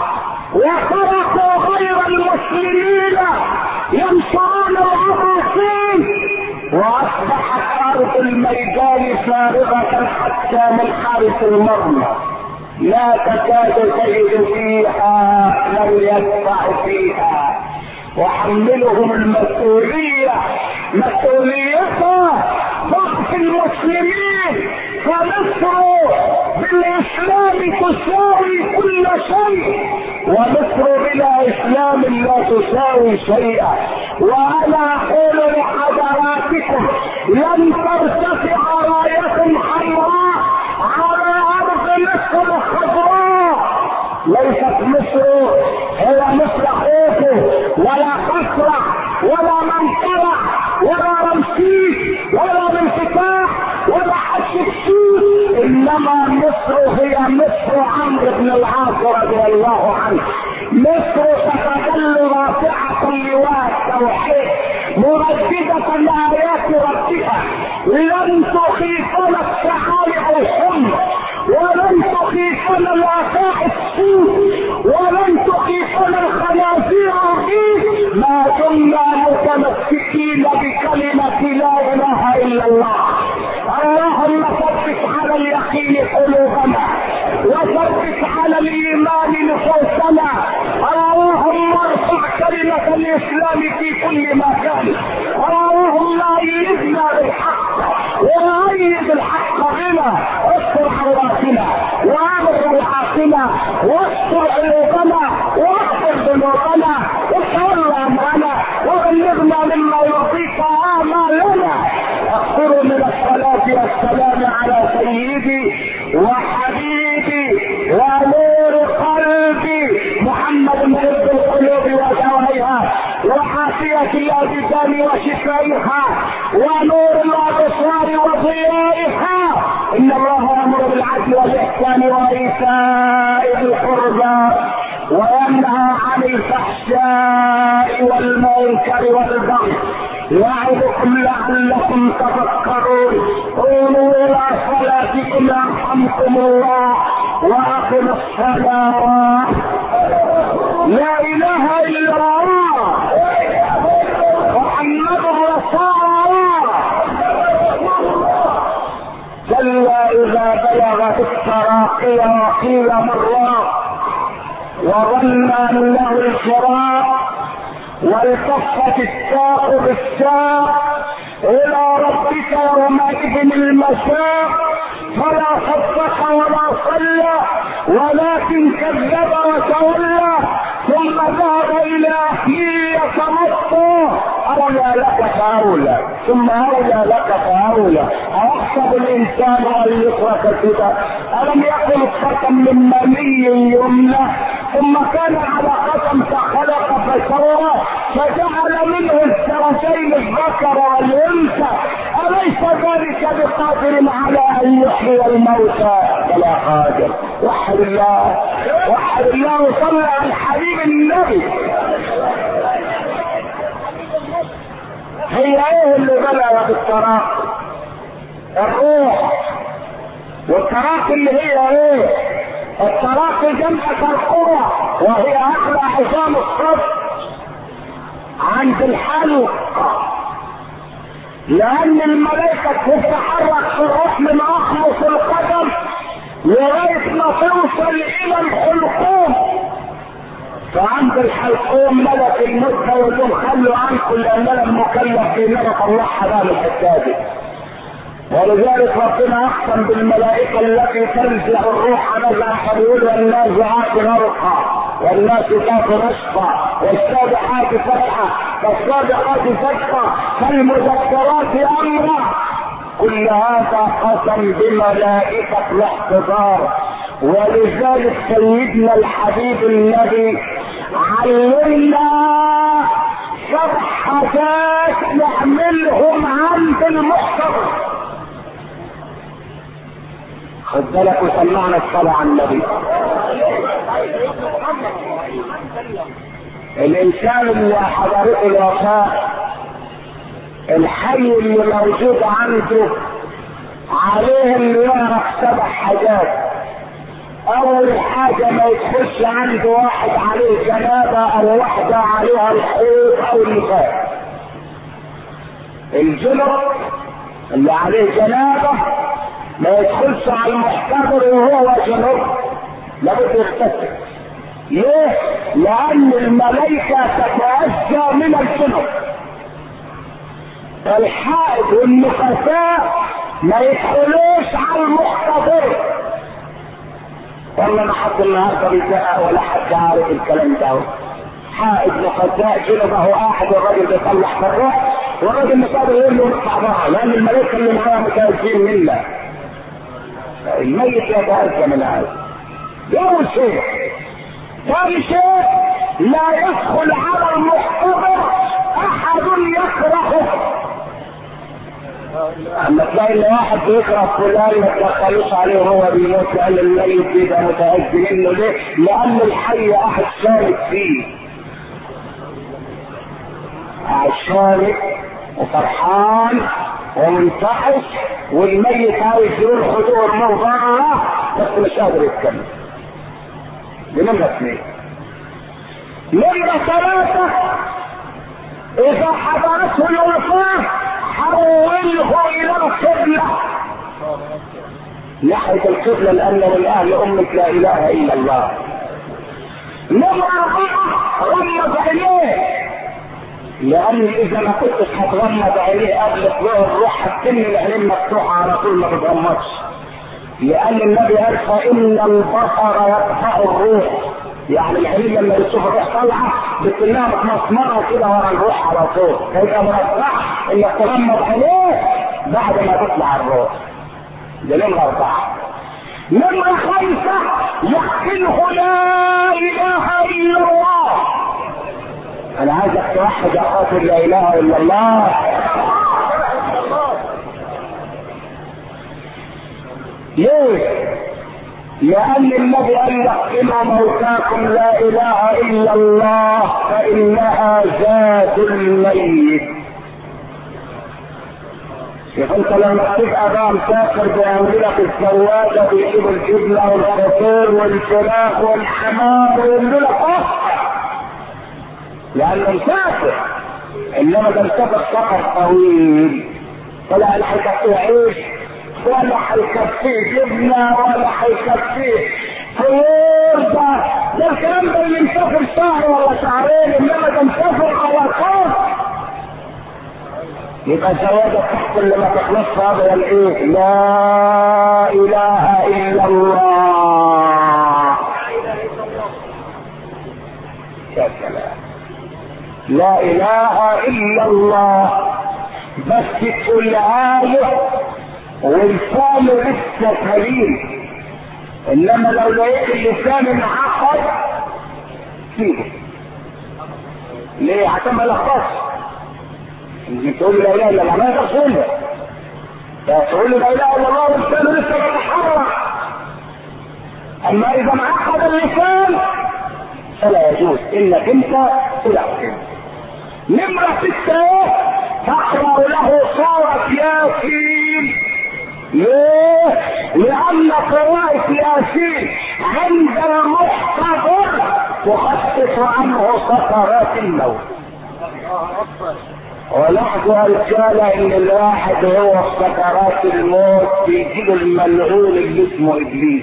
وخرقوا غير المسلمين ينصرون العراقيل، واصبحت ارض الميدان فارغة حتى من حارس المرمى لا تكاد تجد فيها من يدفع فيها. وحملهم المسؤولية، مسؤوليتها ضعف المسلمين، فمصر بالاسلام تساوي كل شيء، ومصر بلا اسلام لا تساوي شيئا. وانا اقول لحضراتكم لن ترتفع راية حمراء على ارض مصر الخضراء. ليست مصر هي مصر خوفه ولا قصرة ولا منطرة ولا رمسيس ولا انفتاح ولا حتشبسوس، انما مصر هي مصر عمرو بن العاص رضي الله عنه. مصر ستظل رافعة لواء التوحيد مرددة لآيات ربها، لن تخيفنا الثعالب الحمر، ولن تخيفنا الآفاق السود، ولن تخيفنا الخنازير الغيث، ما دمنا متمسكين بكلمة لا اله الا الله. اللهم ثبت على اليقين قلوبنا، وثبت على الايمان نفوسنا. اللهم ارفع كلمة الاسلام في كل مكان. اللهم ايدنا بالحق وايد الحق بنا، استر عوراتنا وامر روعاتنا واستر عيوبنا واغفر ذنوبنا وتول امرنا وبلغنا مما يرضيك امالنا. اغفر من الصلاة والسلام على سيدي وحبيبي ونور قلبي محمد مرد القلوب ودوائها وحافية الابدان وشفائها ونور الابصار وضيائها. ان الله يامر بالعدل والاحسان وايتاء القربى وينهى عن الفحشاء والمنكر والبغي يعظكم لعلكم تذكرون. قوموا الى صلاتكم يرحمكم الله واقم الصلاة. لا اله الا الله محمد رسول الله. كلا اذا بلغت التراقي وقيل مرات وظن انه الفراق والتفت الساق بالساق الى ربك يومئذ المساق. فلا صدق ولا صلى ولكن كذب وتولى ثم ذهب الى اهله يتمطى. اولى لك فاولى ثم اولى لك فاولى. ايحسب الانسان ان يترك سدى؟ الم يكن نطفة من مني يمنى ثم كان علقة فخلق فسوى فجعل منه الزوجين الذكر والانثى. اليس ذلك بقادر على ان يحيي الموتى؟ بلى قادر. وحد الله وحد الله وصلى على الحبيب النبي. هي ايه اللي بلغت التراقي؟ الروح. والتراقي اللي هي ايه؟ التراقي جمع القرى وهي احلى عظام الصف عند الحلق، لان الملائكة تتحرك في الروح من احمص القدم لغاية ما توصل الى الحلقوم. فعند الحلقوم ملك الموت يقول لهم خلوا عنكم لان انا المكلف بانما طلعها بقى من الحساب. ولذلك ربنا احسن بالملائكة التي تنزع الروح نزعا فبيقول والنازعات غرقا والناشطات نشطا والسابحات فتحا فالسابقات فتحا فالمذكرات امرا. كل هذا قسم بملائكة الاحتضار. ولذلك سيدنا الحبيب النبي علمنا 7 حاجات نعملهم عند المحتضر. خد بالك وسمعنا الصلاة على النبي. الانسان اللي حضرته الوفاة الحي اللي موجود عنده عليه اللي يعرف 7 حاجات. اول حاجة ما يدخلش عنده واحد عليه جنابة او واحدة عليها الحيض او النفاس. الجنب اللي عليه جنابة ما يدخلش على المحتضر وهو جنب، لابد يغتسل. ليه؟ لان الملائكة تتأذى من الجنب. الحائض والنفساء ما يدخلوش على المحتضر. والله ما حد النهارده بيزهق ولا حد عارف الكلام ده. حائض نفساء جنب اهو قاعد والراجل بيصلح في الروح والراجل مصاب يقول له نطلع بره، لان الملائكه اللي معاها متأذين منا. الميت يتأذى من هذا. اول شيء. ثاني شيء لا يدخل على المحتضر احد يكرهه. اما تلاقي ان واحد بيكره فلان ما تدخلوش عليه وهو بيموت لان الميت بيبقى متأذي منه. ليه؟ لان الحي قاعد شارك فيه، قاعد شارك وفرحان ومنتعش، والميت عايز يقول حضور موضوعه بس مش قادر يتكلم. دي نمرة 2. نمرة 3 اذا حضرته الوفاة حوله الى القبلة، ناحية القبلة، لان من اهل امك لا اله الا الله. نمرة 4 غمض عينيه، لان اذا ما كنتش هتغمض عينيه قبل طلوع الروح هتتم العينين مفتوحة على طول ما بتغمضش. لان النبي قال فان البصر يقطع الروح، يعني العينين لما بتشوف الروح طالعه بتلاقيها متمسمره كده ورا الروح على طول، فيبقى من الصح انك تغمض عينيه بعد ما تطلع الروح. ده نمرة 4. نمرة 5 يحكمه لا اله الا الله. انا عايزك توحد يا خاطر لا اله الا الله. ليه؟ لأن النبي قال يحكموا موتاكم لا إله إلا الله فإنها ذات الميت. شوف انت لما تبقى بقى مسافر بيعمل لك الزواجة بيجيب الجبنة والفطير والفراخ والحمام ويعملوا لك لأنه مسافر. إنما ده مسافر سفر طويل طلع الحكاية عيش ولا هيكفيه جبنه ولا هيكفيه طيور. ده الكلام ده اللي مسافر شهر ولا شهرين، انما ده مسافر على طول. يبقى زواجك تحت اللي ما تخلصش هذا الايه؟ لا اله الا الله. يا سلام، لا اله الا الله. بس تقولها له واللسان لسه سليم، انما لو لقيت اللسان معقد سيبه. ليه؟ عشان ما يلخبطش. تقول لا اله الا الله ما يقصد له، تقول لا اله الا الله واللسان لسه بيتحرك. اما اذا معقد اللسان فلا يجوز انك انت تلعب. نمرة 6 تقرأ له سورة ياسين. ليه؟ لأن قراءة ياسين عند المحتضر تخفف عنه سكرات الموت. ولاحظوا يا رجالة ان الواحد هو في سكرات الموت بيجيله الملعون اللي اسمه ابليس،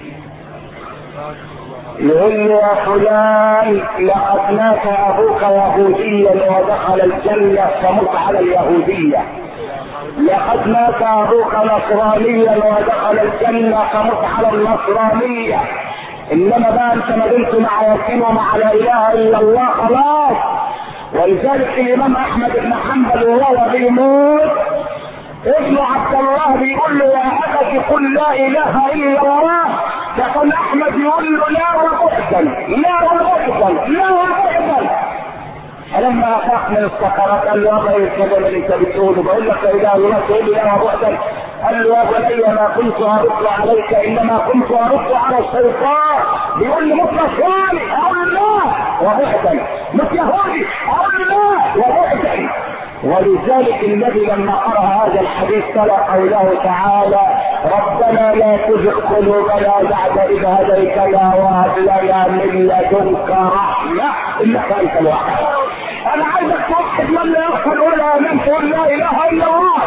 يقول له يا فلان لقد مات ابوك يهوديا ودخل الجنة فمت على اليهودية، لقد مات ابوك نصرانيا ودخل الجنة فمت على النصرانية. انما بقى انت ما دمت مع ياسين ومع لا اله الا الله خلاص. ولذلك الامام احمد بن حنبل وهو بيموت ابن عبد الله بيقول له يا ابت قل لا اله الا الله، يقول احمد يقول له لا وبعدا لا وبعدا لا وبعدا. فلما افاق من السكرات قال له ابا الكلام اللي انت بتقوله بقول لك لا اله الا الله تقول لي لا وبعدا. قال له يا بني ما كنت ارد عليك انما كنت ارد على الشيطان. بيقول لي مت نصراني اقول لا وبعدا، مت يهودي اقول لا وبعدا. ولذلك النبي لما قرأ هذا الحديث تلا قوله تعالى ربنا لا تزغ قلوبنا بعد إذ هديتنا وهب لنا من لدنك رحمة إنك أنت الوهاب. أنا عايزك توحد من لا يغفر ولا ينام تقول لا إله إلا الله.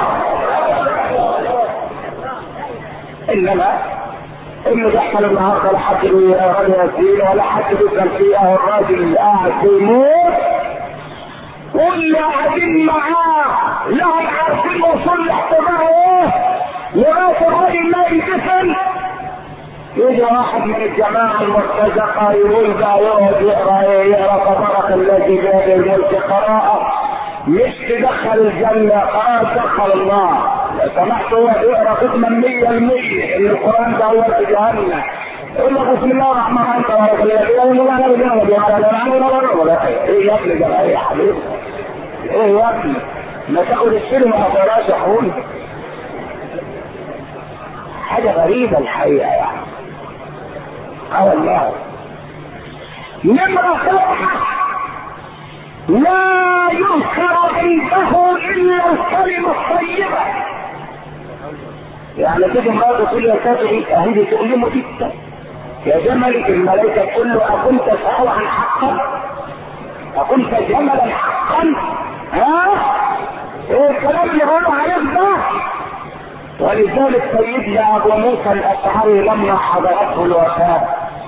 إنما اللي بيحصل النهارده لا حد بيغني ياسين ولا حد بيسأل فيها الراجل اللي قاعد بيموت واللي قاعدين معاه لهم عارفين وصول الاحتضار ايه لغايه الراجل ما ينتفل. يجي واحد من الجماعه المرتزقه يقول بقى يقعد يقرا تبارك الذي بيده الملك قراءه مش تدخل الجنه، قراءه تدخل النار. لو سمحت هو يقرا ختما 100% ان القران ده هو في جهنم. يقول له بسم الله الرحمن الرحيم تبارك الذي يقول له انا بدي ايه يا ابني ده يا حبيبي؟ ايه يا ابني؟ ما تاخد السلم ما تقراش يا اخوي. حاجه غريبه الحقيقه يعني. والله نمرة 7 لا يذكر عنده الا الكلمة الطيبة. يعني تيجي امرأة تقول يا ساتري اهدي تؤلمه جدا يا جمل، الملائكة تقول له اكنت سهوا عن حقا؟ اكنت جملا حقا؟ ها؟ ايه الكلام اللي بيقولوا عليه ده؟ ولذلك سيدنا ابو موسى الاشعري لما حضرته الوفاة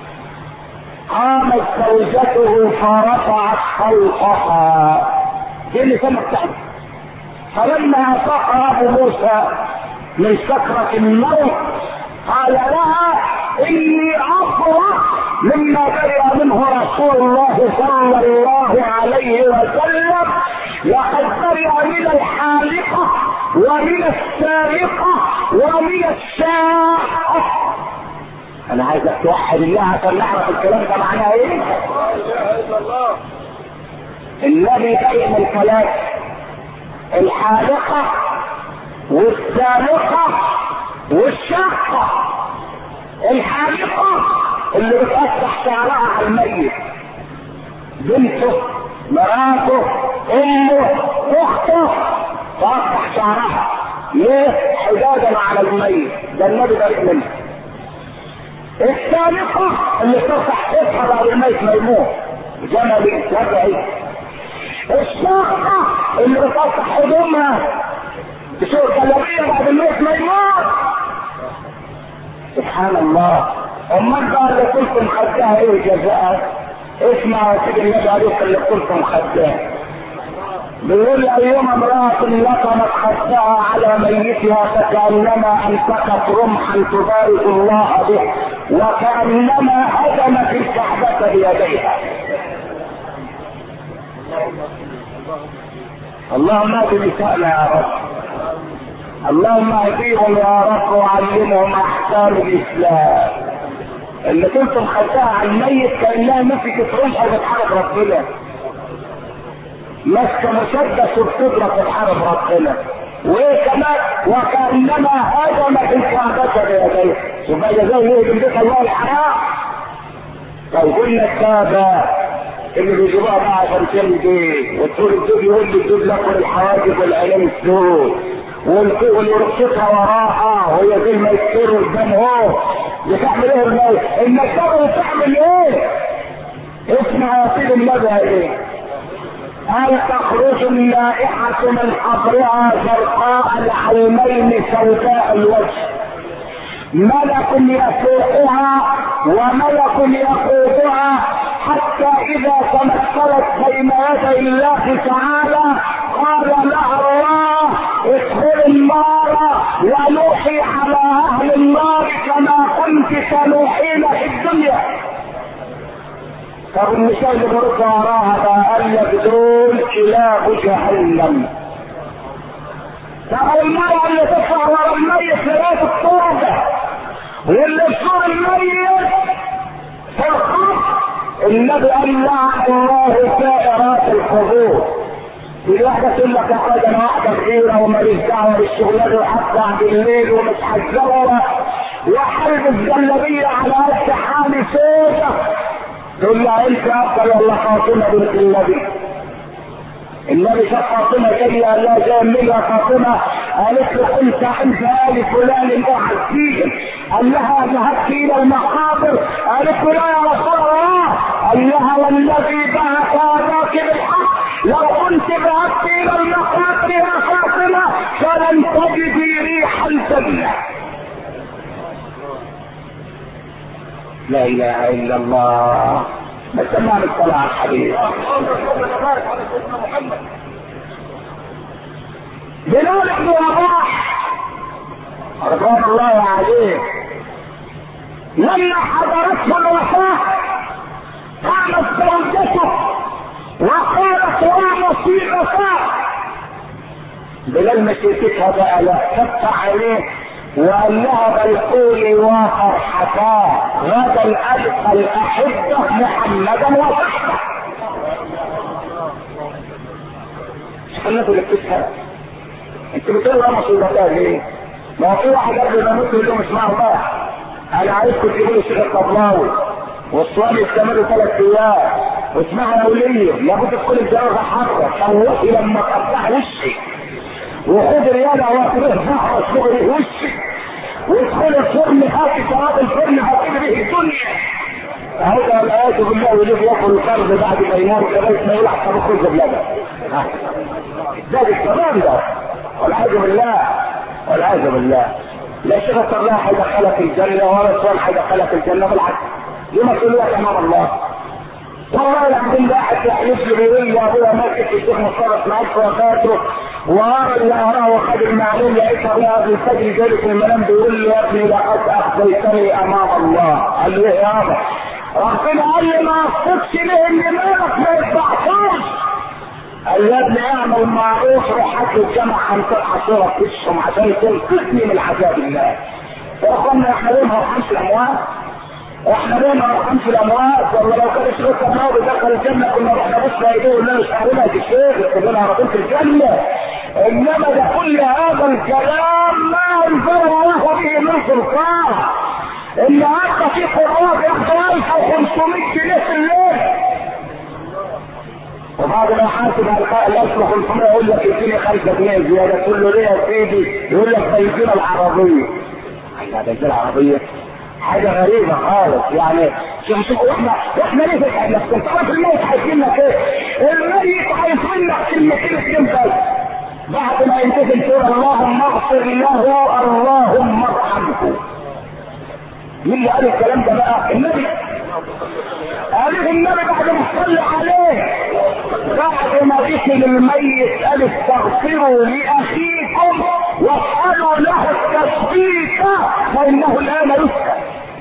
قامت زوجته فرفعت صوتها. دي اللي كانت تعمل. فلما افاق ابو موسى من سكرة الموت قال لها اني افرح مما برئ منه رسول الله صلى الله عليه وسلم، لقد برئ من الحالقة ومن السارقة ومن الساقة. انا عايزك توحد الله عشان نعرف الكلام ده معناه ايه. النبي بين الكلام الحالقة والسارقة والشاقة. الحالقة اللي بتقطع شعرها على الميت، بنته مراته امه اخته تقطع شعرها ليه؟ حدادا على الميت، ده النبي بريء منه. السارقة اللي تقطع حيطها بعد الميت ما يموت، جمل سبعي. الشاقة اللي بتقطع هدومها تشوف جلابية بعد الميت ما يموت. سبحان الله. امال بقى اللي كنتم خدتها ايه جزاء؟ اسمع يا سيدي النبي عليك اللي كنتم خدتها. بيقول ايما امرأة لقمت خدها على ميتها فكأنما انفقت رمحا تبارك الله به وكأنما هدمت الكعبة بيديها. اللهم اهد نسائنا يا رب، اللهم اهديهم يا رب وعلمهم احكام الاسلام. اللي كنتم خدتها على الميت كانها مسكت رمحه بتحارب ربنا، ماسكه مسدس وبتضرب بتحارب ربنا، وايه كمان وكانما هدمت الكعبه بيديها. يبقى جزاه ايه بيت الله الحرام؟ لو قلنا الكعبه اللي بيجيبوها بقى عشان تمضي وتقول الدود يقول لي الدود لكل الحواجب والعيال السود واللي رقصتها وراها وهي زي ما يكسروا قدام هو بتعمل ايه الموت؟ النجار بتعمل ايه؟ اسمع يا سيدي النبي ايه؟ قال تخرج النائحة من قبرها زرقاء العينين سوداء الوجه، ملك يسوقها وملك يقودها حتى اذا تمثلت بين يدي الله تعالى قال لها الله ادخل النار ونوحي على اهل النار كما كنت تنوحين في الدنيا. طب النساء اللي برد وراها بقى قال لك دول كلاب جهنم. طب المرأة اللي تطلع ورا الميت في راس التربة واللي بصور الميت في الخط، النبي قال لعن الله سائرات القبور. في واحدة تقول لك يا اخويا انا واحدة كبيرة وماليش دعوة بالشغلات وهطلع بالليل ومش هتزوره وحلب الجلابية على قد حالي سودة، تقول لها انت افضل ولا فاطمة بنت النبي؟ النبي شاف فاطمة جاية قال لها جاي منين يا فاطمة؟ قالت له كنت عند آل فلان وعزيز. قال لها ذهبت إلى المقابر؟ قالت له لا يا رسول الله. قال لها والذي بعث أباك بالحق لو كنت ذهبت إلى المقابر يا فاطمة فلن تجدي ريح الجنة. لا إله إلا الله. بس سمعنا الصلاة على الحبيب. بلال بن رباح رضوان الله عليه لما حضرته الوفاة قامت زوجته وقالت يا مصيبتها. بلال مسكتها بقى لفت عليه وقال لها بل قولي وفرحتاه غدا الألقى الأحبة محمدا وصحبه. الناس اللي بتسهل انت بتقول يا مصيبتها ليه؟ ما هو في واحد قبل ما يموت يقول لهم اسمعوا بقى انا عايزكم تجيبوا لي الشيخ الطبلاوي والصواب يستمروا 3 ايام واسمعوا يا وليه لابد تكون الجوازه حاضره شوقي لما تقطع وشي وخد رياضه واخده زهره شغلي وشي وادخل الفرن هاتي شراب الفرن هاتي به الدنيا. هذا والعياذ بالله يجيب ياكل القرض بعد ما يموت لغايه ما يلعب طبخ بلبن. ده الكلام ده والعياذ بالله والعياذ بالله. لا شيخ الله هيدخلك الجنه ولا سؤال هيدخلك الجنه بالعكس دي مسؤوليه امام الله. والله العظيم واحد يحلف لي بيقول لي ابويا ماسك الشيخ مصطفى اسماعيل وفاته وارى اللي اراه وخد المعلوم لقيتها بقى قبل الفجر جالي في المنام بيقول لي يا ابني لقد اخزيتني امام الله. قال له ايه يابا؟ ربنا قال لي ما اصدقش ليه ان مالك ما يتبعتوش. قال يا ابني اعمل معروف روح هات له الجامعه 15 صوره في وشهم عشان تنقذني من عذاب الله. يا اخوانا احنا ليه ما نرحمش الاموات؟ احنا ليه ما نرحمش الاموات؟ والله لو كان الشيخ الطبلاوي دخل الجنه كنا رحنا بصنا ايديه وقلنا له شعرنا يا الشيخ كلنا عرفين في الجنه. انما ده كل هذا الكلام ما انزل الله به من سلطان. اللي عدى في قراب ياخدوا 1500 جنيه في الليل وبعد ما حاسب على الاصل 500 يقول لك اديني 5 جنيه زياده تقول له ليه يا سيدي؟ يقول لك بنزين العربيه. بنزين العربيه حاجه غريبه خالص يعني. شوف احنا ليه بنتعب نفسنا؟ طب الميت هيجي لك ايه؟ الميت هيجي لك كلمتين 2 بس بعد ما ينتهي تقول اللهم اغفر له اللهم ارحمه. مين اللي قال الكلام ده بقى؟ النبي. قال النبي بعد ما صلى عليه بعد ما دخل الميت قال استغفروا لاخيكم واسالوا له التثبيت فانه الان يسكت.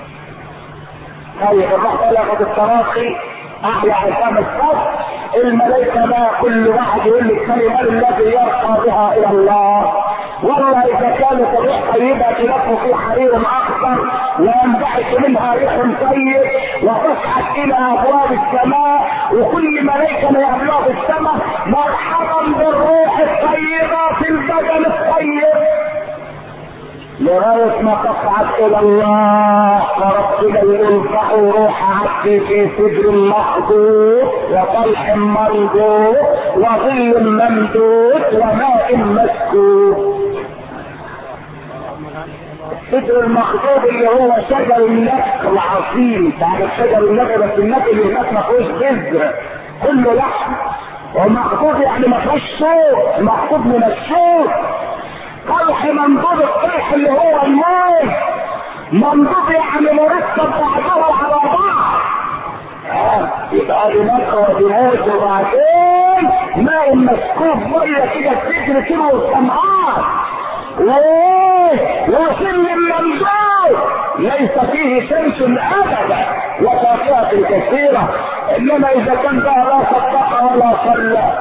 طيب الروح قال ياخد التراخي اعلى عصام الصف الملائكه بقى كل واحد يقول لي الكلمه الذي يرقى بها الى الله. والله اذا كانت الروح طيبه تلف في حرير اخضر وينبعث منها ريح طيب وتصعد الى ابواب السماء وكل ملائكه يعملوها في السماء مرحبا بالروح الطيبه في البدن الطيب لغايه ما تصعد الى الله. فربنا يرفع روح عبدي في سدر مخضود وطلح منضود وظل ممدود وماء مسكوب. السدر المخضود اللي هو شجر النخل العظيم. تعرف شجر النخل بس النخل اللي هناك ما فيهوش بذر كله لحم ومخضود يعني ما فيهوش صوت مخضود من الصوت. طلح منضود الطلح اللي هو الماء منضود يعني مرتب بعضه على بعض. يبقى دي نقوى بموت وبعدين ماء مسكوب ميه كده تجري كده والسمعات وسن الممدود ليس فيه شمس ابدا وفاكهه كثيره. انما اذا كان بقى لا صدق ولا صلى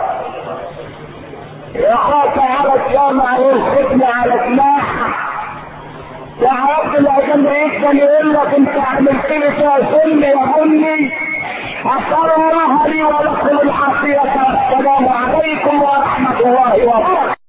يخاف على الجامع والختم على جناحه. تعرف الاجنبي يقدر يقول لك انت عملت لي فيها سن يا بني اسال الله لي ولكم العافيه. والسلام عليكم ورحمه الله وبركاته.